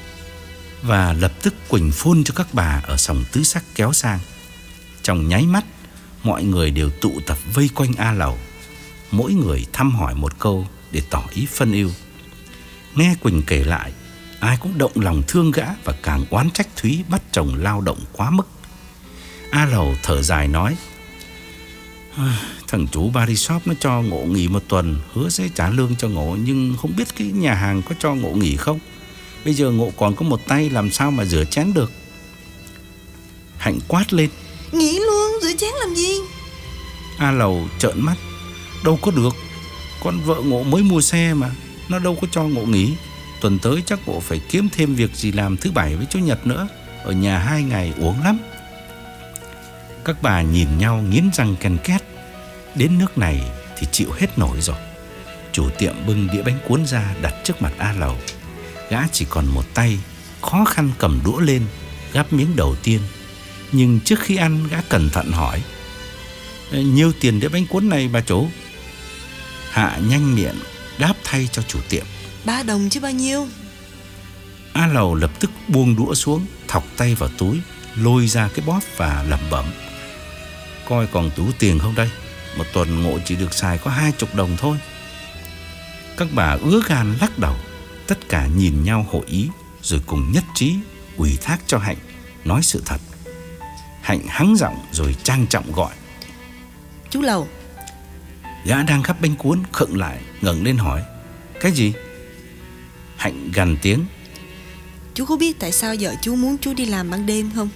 Và lập tức Quỳnh phun cho các bà ở sòng tứ sắc kéo sang. Trong nháy mắt, mọi người đều tụ tập vây quanh A Lầu, mỗi người thăm hỏi một câu để tỏ ý phân ưu. Nghe Quỳnh kể lại, ai cũng động lòng thương gã và càng oán trách Thúy bắt chồng lao động quá mức. A Lầu thở dài nói: Thằng chú Barishop nó cho Ngộ nghỉ một tuần, hứa sẽ trả lương cho Ngộ, nhưng không biết cái nhà hàng có cho Ngộ nghỉ không. Bây giờ Ngộ còn có một tay, làm sao mà rửa chén được. Hạnh quát lên: Nghỉ luôn, rửa chén làm gì? A Lầu trợn mắt: Đâu có được, con vợ Ngộ mới mua xe mà, nó đâu có cho Ngộ nghỉ. Tuần tới chắc Ngộ phải kiếm thêm việc gì làm thứ bảy với chủ nhật nữa. Ở nhà hai ngày uống lắm. Các bà nhìn nhau nghiến răng ken két. Đến nước này thì chịu hết nổi rồi. Chủ tiệm bưng đĩa bánh cuốn ra đặt trước mặt A Lầu. Gã chỉ còn một tay, khó khăn cầm đũa lên gắp miếng đầu tiên. Nhưng trước khi ăn, gã cẩn thận hỏi: Nhiêu tiền đĩa bánh cuốn này bà chủ? Hạ nhanh miệng đáp thay cho chủ tiệm: Ba đồng chứ bao nhiêu. A Lầu lập tức buông đũa xuống, thọc tay vào túi, lôi ra cái bóp và lẩm bẩm: Coi còn túi tiền không đây? Một tuần Ngộ chỉ được xài có hai chục đồng thôi. Các bà ứa gan lắc đầu. Tất cả nhìn nhau hội ý, rồi cùng nhất trí ủy thác cho Hạnh nói sự thật. Hạnh hắng giọng rồi trang trọng gọi: Chú Lầu. Gã đang gắp bánh cuốn khựng lại, ngẩng lên hỏi: Cái gì? Hạnh gằn tiếng: Chú có biết tại sao vợ chú muốn chú đi làm ban đêm không?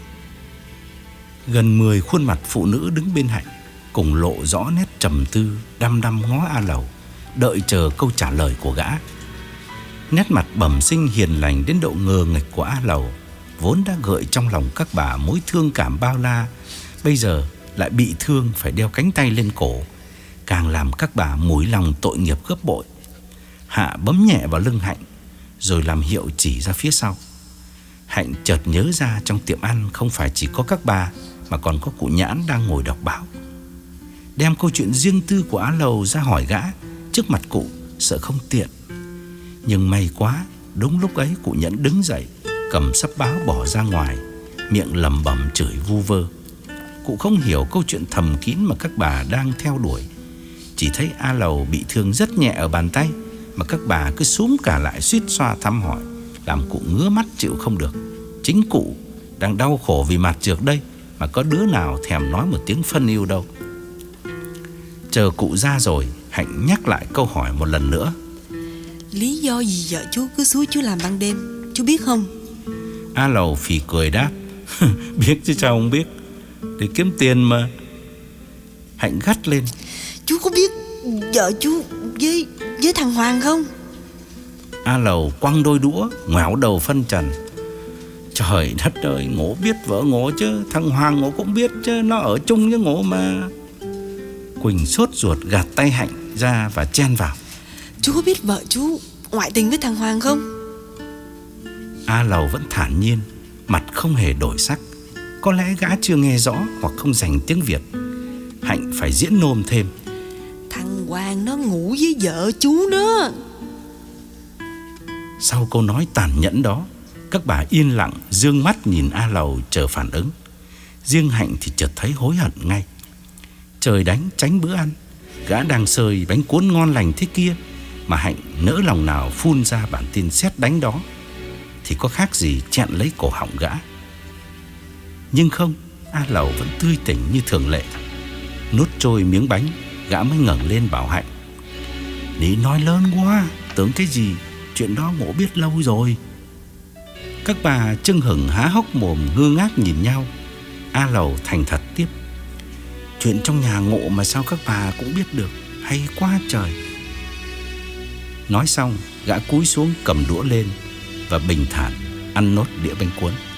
Gần mười khuôn mặt phụ nữ đứng bên Hạnh cùng lộ rõ nét trầm tư, đăm đăm ngó A Lầu, đợi chờ câu trả lời của gã. Nét mặt bẩm sinh hiền lành đến độ ngờ nghịch của A Lầu, vốn đã gợi trong lòng các bà mối thương cảm bao la, bây giờ lại bị thương phải đeo cánh tay lên cổ, càng làm các bà mủi lòng tội nghiệp gấp bội. Hạ bấm nhẹ vào lưng Hạnh, rồi làm hiệu chỉ ra phía sau. Hạnh chợt nhớ ra trong tiệm ăn không phải chỉ có các bà, mà còn có cụ Nhãn đang ngồi đọc báo. Đem câu chuyện riêng tư của Á Lầu ra hỏi gã trước mặt cụ, sợ không tiện. Nhưng may quá, đúng lúc ấy cụ Nhẫn đứng dậy, cầm sấp báo bỏ ra ngoài, miệng lẩm bẩm chửi vu vơ. Cụ không hiểu câu chuyện thầm kín mà các bà đang theo đuổi. Chỉ thấy A Lầu bị thương rất nhẹ ở bàn tay, mà các bà cứ xúm cả lại suýt xoa thăm hỏi, làm cụ ngứa mắt chịu không được. Chính cụ đang đau khổ vì mặt trược đây, mà có đứa nào thèm nói một tiếng phân ưu đâu. Chờ cụ ra rồi, Hạnh nhắc lại câu hỏi một lần nữa: Lý do gì vợ chú cứ xúi chú làm ban đêm, chú biết không? A Lầu phì cười đáp: Biết chứ sao không biết, để kiếm tiền mà. Hạnh gắt lên: Chú có biết vợ chú với với thằng Hoàng không? A Lầu quăng đôi đũa, ngoẻo đầu phân trần. Trời đất ơi, Ngộ biết vợ Ngộ chứ, thằng Hoàng Ngộ cũng biết chứ, nó ở chung với Ngộ mà. Quỳnh sốt ruột gạt tay Hạnh ra và chen vào. Chú có biết vợ chú ngoại tình với thằng Hoàng không? A Lầu vẫn thản nhiên, mặt không hề đổi sắc. Có lẽ gã chưa nghe rõ hoặc không dành tiếng Việt. Hạnh phải diễn nôm thêm. Thằng Hoàng nó ngủ với vợ chú đó. Sau câu nói tàn nhẫn đó, các bà yên lặng dương mắt nhìn A Lầu chờ phản ứng. Riêng Hạnh thì chợt thấy hối hận ngay. Trời đánh tránh bữa ăn, gã đang sơi bánh cuốn ngon lành thế kia mà Hạnh nỡ lòng nào phun ra bản tin sét đánh đó, thì có khác gì chặn lấy cổ họng gã. Nhưng không, A Lầu vẫn tươi tỉnh như thường lệ. Nuốt trôi miếng bánh, gã mới ngẩng lên bảo Hạnh: "Ní nói lớn quá, tưởng cái gì, chuyện đó Ngộ biết lâu rồi." Các bà chưng hửng há hốc mồm ngơ ngác nhìn nhau. A Lầu thành thật tiếp: "Chuyện trong nhà Ngộ mà sao các bà cũng biết được, hay quá trời." Nói xong, gã cúi xuống cầm đũa lên và bình thản ăn nốt đĩa bánh cuốn.